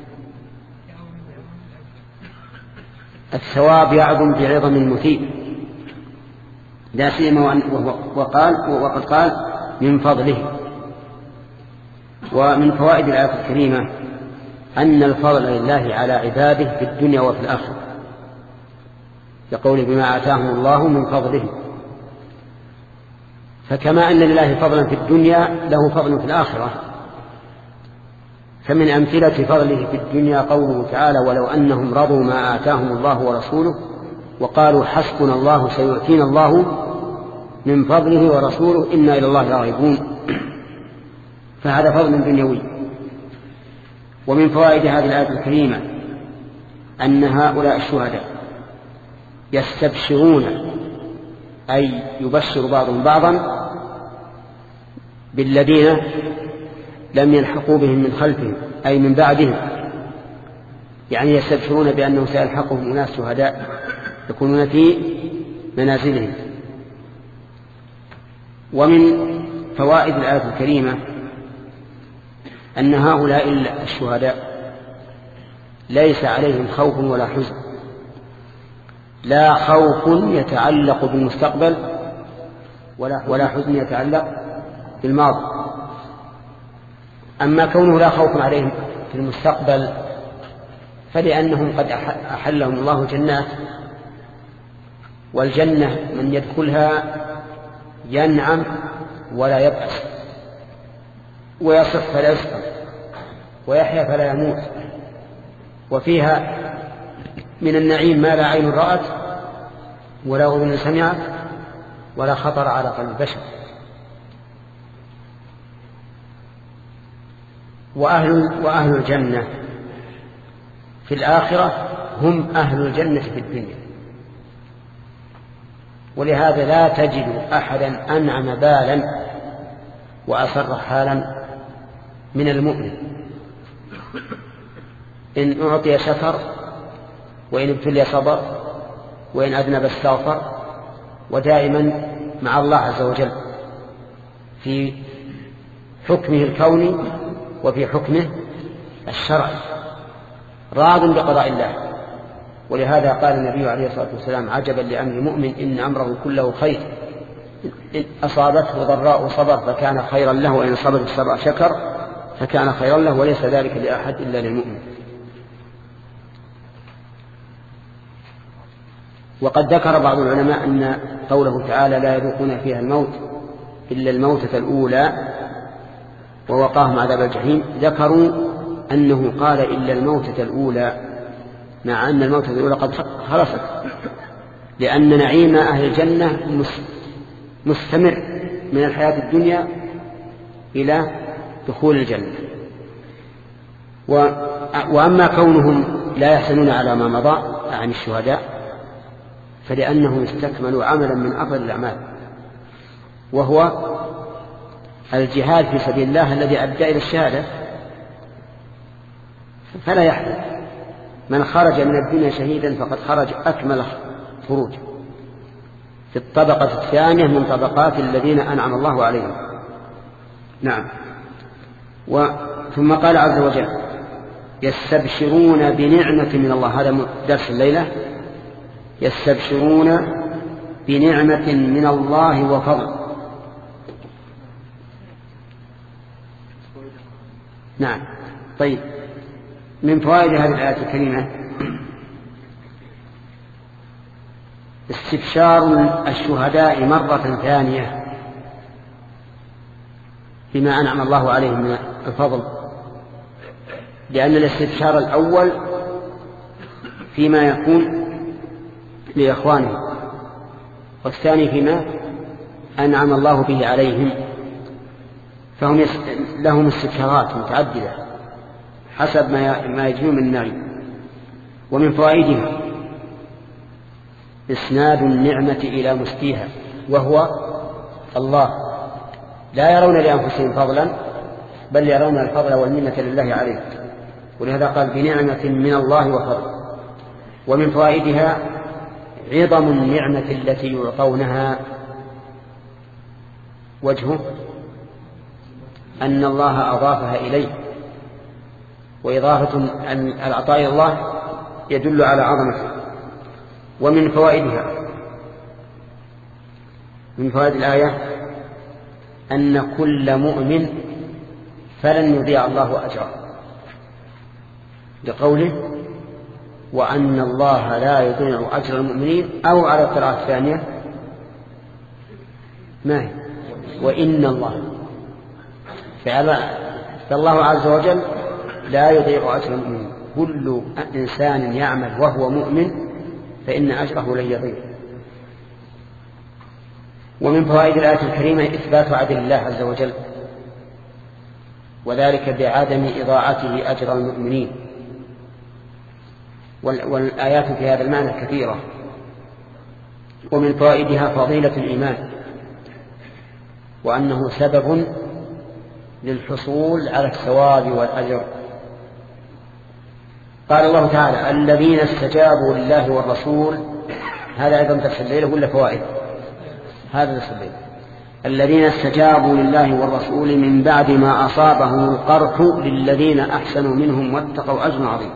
S1: الثواب يعظم بعظم المثيب، لا سيما وقال وقد قال من فضله. ومن فوائد الآية الكريمة أن الفضل لله على عباده في الدنيا وفي الآخرة، يقول بما آتاهم الله من فضله. فكما أن لله فضلا في الدنيا له فضل في الآخرة. فمن أمثلة فضله في الدنيا قوله تعالى ولو أنهم رضوا ما آتاهم الله ورسوله وقالوا حسبنا الله سيؤتينا الله من فضله ورسوله إنا إلى الله راغبون. فهذا فضل دنيوي. ومن فوائد هذه الآية الكريمة أن هؤلاء الشهداء يستبشرون، أي يبشر بعضهم بعضا بالذين لم يلحقوا بهم من خلفهم أي من بعدهم، يعني يستبشرون بأنه سيلحقهم أناس شهداء يكونون في منازلهم. ومن فوائد الآية الكريمة أن هؤلاء الشهداء ليس عليهم خوف ولا حزن، لا خوف يتعلق بالمستقبل ولا حزن يتعلق بالماضي. أما كونه لا خوف عليهم في المستقبل فلأنهم قد أحلهم الله جنات، والجنة من يدخلها ينعم ولا يبأس، ويصح فلا يسقم، ويحيا فلا يموت، وفيها من النعيم ما لا عين رأت ولا أذن سمعت ولا خطر على قلب بشر. وأهل, وأهل الجنة في الآخرة هم أهل الجنة في الدنيا. ولهذا لا تجد أحدا أنعم بالا وأسر حالا من المؤمن. إن أعطي شكر، وإن ابتلي صبر، وإن أذنب استغفر، ودائما مع الله عز وجل في حكمه الكوني وفي حكمه الشرعي، راض بقضاء الله. ولهذا قال النبي عليه الصلاة والسلام عجبا لأمر المؤمن إن أمره كله خير، إن أصابته ضراء صبر فكان خيرا له، وإن أصابته السراء شكر فكان خيرا له، وليس ذلك لأحد إلا للمؤمن. وقد ذكر بعض العلماء أن قوله تعالى لا يذوقون فيها الموت إلا الموتة الأولى ووقاهم عذاب الجحيم، ذكروا أنه قال إلا الموتة الأولى مع أن الموتة الأولى قد خلصت، لأن نعيم أهل الجنة مستمر من الحياة الدنيا إلى دخول الجنة. وأما كونهم لا يحسنون على ما مضى عن الشهداء فلأنهم استكملوا عملا من أفضل الأعمال، وهو الجهاد في سبيل الله الذي أدى إلى الشهادة، فلا يحزن. من خرج من الدنيا شهيدا فقد خرج أكمل خروج. في الطبقة الثانية من طبقات الذين أنعم الله عليهم. نعم. ثم قال عز وجل يستبشرون بنعمة من الله. هذا درس الليلة. يستبشرون بنعمة من الله وفضل. نعم. طيب، من فوائد هذه الآية الكريمة استبشار الشهداء مرة ثانية بما أنعم الله عليهم من الفضل، لأن الاستبشار الأول فيما يكون لإخوانهم، والثاني فيما أنعم الله به عليهم، فهم يس... لهم استبشارات متعددة حسب ما, ما يجري من النعيم. ومن فوائدها إسناد النعمة إلى مسديها وهو الله، لا يرون لأنفسهم فضلا بل يرون الفضل والمنة لله عليه، ولهذا قال بنعمة من الله وفضل. ومن فوائدها عظم النعمة التي يعطونها، وجهه أن الله أضافها إليه، وإضافة العطاء إلى الله يدل على عظمته. ومن فوائدها من فوائد الآية أن كل مؤمن فلن يضيع الله أجره، لقوله وأن الله لا يضيع أجر المؤمنين، أو على القراءة الثانية ما هي وإن الله، فالله عز وجل لا يضيع أجر المؤمنين. كل إنسان يعمل وهو مؤمن فإن أجره لن يضيع. ومن فوائد الآية الكريمة إثبات عدل الله عز وجل، وذلك بعدم إضاعته أجر المؤمنين. والآيات في هذا المعنى كثيرة. ومن فوائدها فضيلة الإيمان، وأنه سبب للحصول على الثواب والأجر. قال الله تعالى الذين استجابوا لله والرسول، هذا أيضا درس الليلة ولا فوائد؟ هذا درس الليلة. الذين استجابوا لله والرسول من بعد ما أصابهم القرح للذين أحسنوا منهم واتقوا أجر عظيم.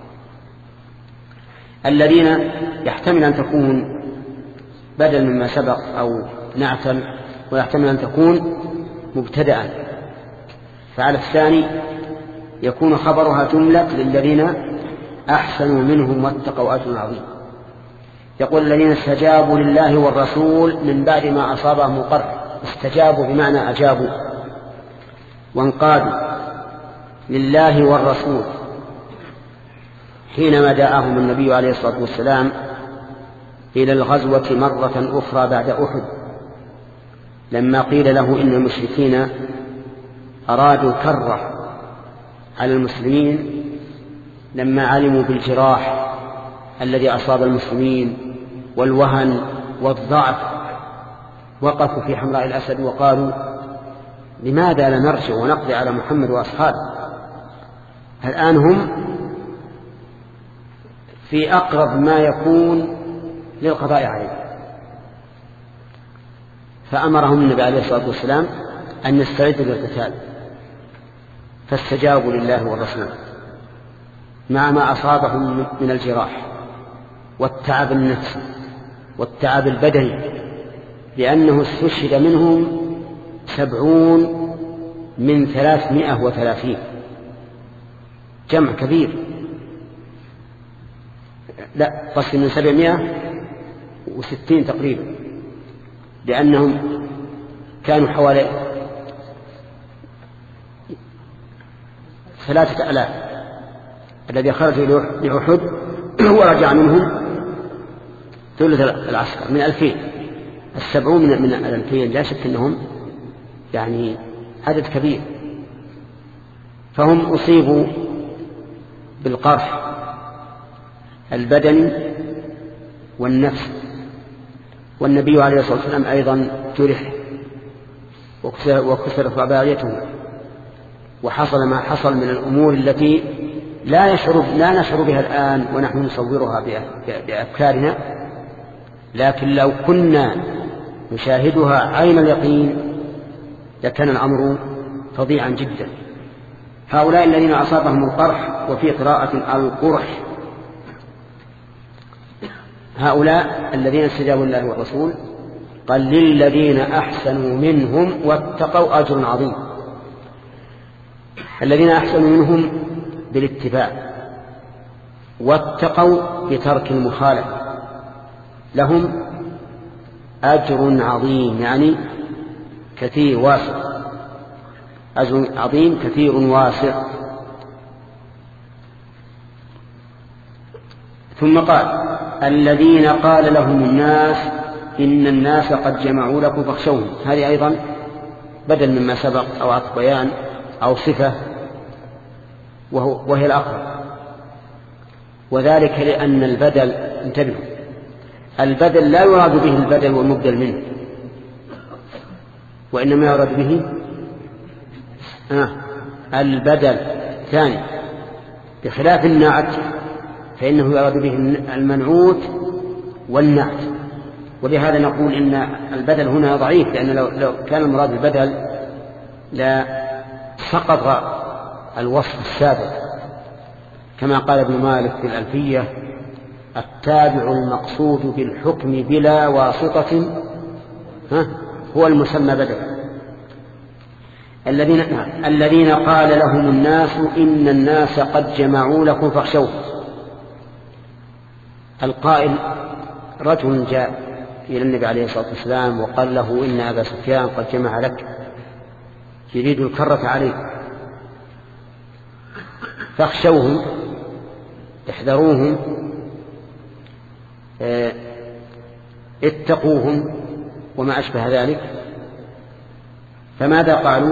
S1: الذين يحتمل أن تكون بدل مما سبق أو نعتل، ويحتمل أن تكون مبتدأ، فعلى الثاني يكون خبرها جملة للذين أحسنوا منهم واتقوا أجر عظيم. يقول الذين استجابوا لله والرسول من بعد ما أصابهم القرح. استجابوا بمعنى أجابوا وانقادوا لله والرسول حينما دعاهم النبي عليه الصلاة والسلام إلى الغزوة مرة أخرى بعد أحد، لما قيل له إن المشركين أرادوا كرة على المسلمين لما علموا بالجراح الذي أصاب المسلمين والوهن والضعف، وقفوا في حمراء الأسد وقالوا لماذا لا نرجع ونقضي على محمد وأصحابه؟ الآن هم في أقرب ما يكون للقضاء عليه. فأمرهم النبي عليه الصلاة والسلام أن يستعدوا للقتال، فاستجابوا لله والرسول مع ما أصابهم من الجراح والتعب النفسي والتعب البدني، لأنه استشهد منهم سبعون من ثلاثمائة وثلاثين، جمع كبير، لا قصد من سبعمائة وستين تقريبا، لأنهم كانوا حوالي ثلاثة ألاف الذي خرج لأحد ورجع منهم ثلث العسكر من ألفين. السبعون من, من الألفين لا شك أنهم يعني عدد كبير، فهم أصيبوا بالقرح البدني والنفس. والنبي عليه الصلاة والسلام أيضا جرح وكسرت عبايته، وحصل ما حصل من الأمور التي لا يشعر لا نشعر بها الآن ونحن نصورها بأفكارنا، لكن لو كنا نشاهدها عين اليقين لكان الأمر فظيعا جدا. هؤلاء الذين أصابهم القرح، وفي قراءة القرح، هؤلاء الذين استجابوا لله والرسول قال للذين أحسنوا منهم واتقوا أجر عظيم. الذين أحسنوا منهم بالاتباع، واتقوا بترك المخالفة لهم أجر عظيم، يعني كثير واسع، أجر عظيم كثير واسع. ثم قال الذين قال لهم الناس إن الناس قد جمعوا لكم فاخشوهم. هذه أيضا بدل مما سبق أو عطف بيان أو صفة، وهو وهي الأقرب، وذلك لأن البدل، انتبهوا، البدل لا يراد به البدل والمبدل منه، وإنما يراد به آه البدل ثاني، بخلاف النعت فإنه يراد به المنعوت والنعت. ولهذا نقول إن البدل هنا ضعيف، لأن لو, لو كان المراد البدل لا سقط الوصف السابق، كما قال ابن مالك في الألفية التابع المقصود بالحكم بلا واسطة ها هو المسمى بدل. الذين, الذين قال لهم الناس إن الناس قد جمعوا لكم فاخشوه. القائل رجل جاء إلى النبي عليه الصلاة والسلام وقال له إن أبا سفيان قد جمع لك، يريد الكرة عليه، فاخشوهم، احذروهم، اه اتقوهم وما أشبه ذلك. فماذا قالوا؟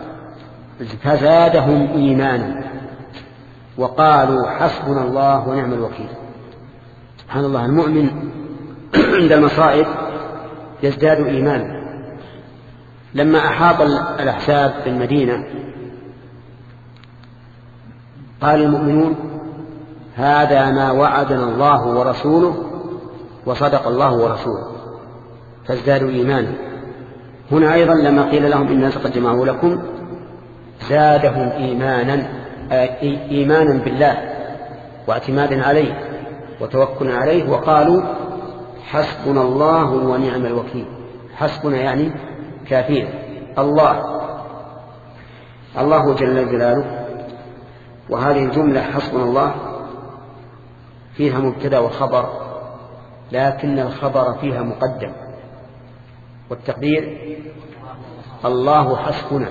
S1: فزادهم إيمانا وقالوا حسبنا الله ونعم الوكيل. سبحان الله، المؤمن عند المصائب يزداد إيمانا. لما أحاط الأحزاب بالمدينة قال المؤمنون هذا ما وعدنا الله ورسوله وصدق الله ورسوله، فازدادوا إيمانا. هنا أيضا لما قيل لهم إن الناس قد جمعوا لكم زادهم إيمانا، إيمانا بالله واعتمادا عليه وتوكلا عليه، وقالوا حسبنا الله ونعم الوكيل. حسبنا يعني كافينا، الله الله جل جلاله. وهذه الجملة حسبنا الله فيها مبتدأ وخبر، لكن الخبر فيها مقدم، والتقدير الله حسبنا.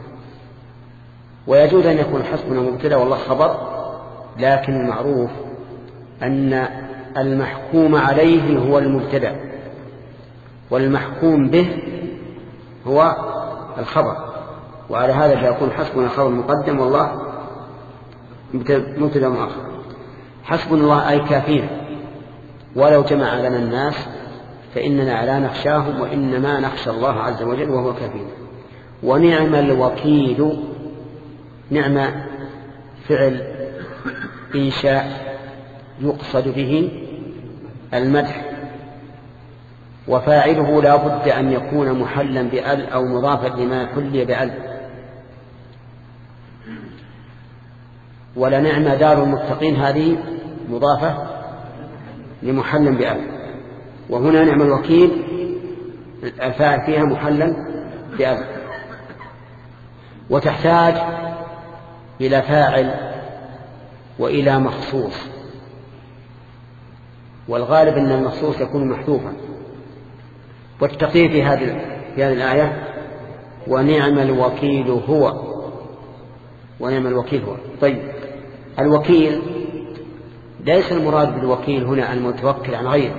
S1: ويجوز أن يكون حسبنا مبتدأ والله خبر، لكن المعروف أن المحكوم عليه هو المبتدأ والمحكوم به هو الخبر، وعلى هذا فيكون حسبنا خبر مقدم والله مبتدأ مؤخر. حسبنا الله أي كافينا، ولو جمع لنا الناس فإننا لا نخشاهم وإنما نخشى الله عز وجل وهو كافينا. ونعم الوكيل، نعم فعل إنشاء يقصد به المدح، وفاعله لا بد أن يكون محلا بأل أو مضافا لما حلي بأل. ولنعم دار المتقين هذه مضافة لمحلا بأل، وهنا نعم الوكيل الفاعل فيها محلا بأل. وتحتاج إلى فاعل وإلى مخصوص، والغالب أن المخصوص يكون محذوفا. والتقدير في هذه في هذه الآية ونعم الوكيل هو، ونعم الوكيل هو. طيب، الوكيل ليس المراد بالوكيل هنا المتوكل عن غيره،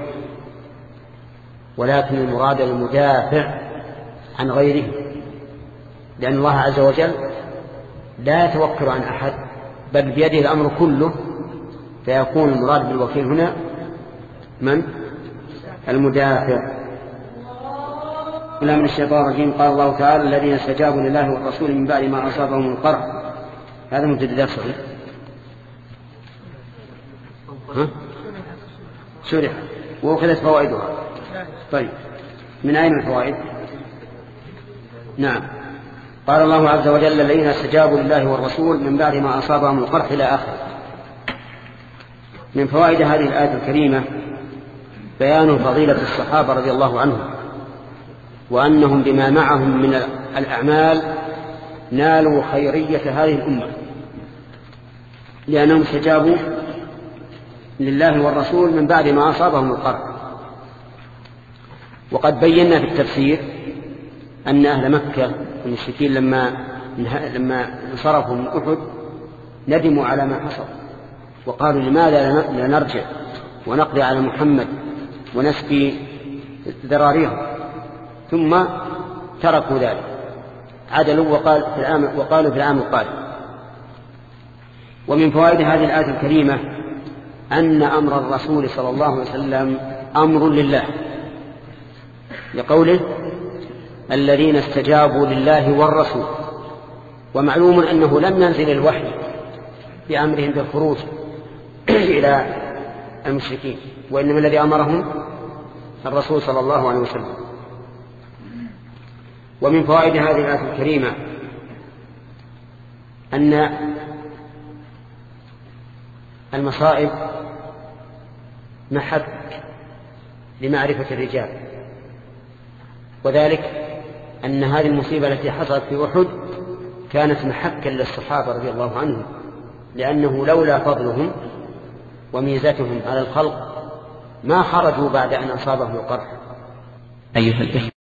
S1: ولكن المراد المدافع عن غيره، لأن الله عز وجل لا يتوكل عن أحد بل بيده الأمر كله، فيكون المراد بالوكيل هنا من؟ المدافع. من الشيطان الرجيم. قال الله تعالى الذين استجابوا لله والرسول من بعد ما أصابهم القرح. هذا مبتدأ صحيح. ها؟ شرح وأخذت فوائدها. طيب، من أين الفوائد؟ نعم، قال الله عز وجل: الذين استجابوا لله والرسول من بعد ما أصابهم القرح إلى آخره. من فوائد هذه الآية الكريمة بيان فضيلة الصحابة رضي الله عنهم، وأنهم بما معهم من الأعمال نالوا خيرية هذه الأمة، لأنهم استجابوا لله والرسول من بعد ما أصابهم القرح. وقد بينا في التفسير أن أهل مكة المشركين لما لما انصرفوا من أحد ندموا على ما حصل، وقالوا: لماذا لا نرجع ونقضي على محمد ونسقي ذراريهم؟ ثم تركوا ذلك، عدلوا وقال في العام وقالوا في العام القادم. ومن فوائد هذه الآية الكريمة أن أمر الرسول صلى الله عليه وسلم أمر لله، لقوله: الذين استجابوا لله والرسول. ومعلوم أنه لم ينزل الوحي بأمرهم بالخروج إلى المشركين، وإنما الذي أمرهم الرسول صلى الله عليه وسلم. ومن فوائد هذه الآية الكريمة أن المصائب محك لمعرفة الرجال، وذلك أن هذه المصيبة التي حصلت في أحد كانت محكا للصحابة رضي الله عنهم، لأنه لولا فضلهم وميزتهم على الخلق ما خرجوا بعد أن أصابهم القرح.
S8: أيها الإخوة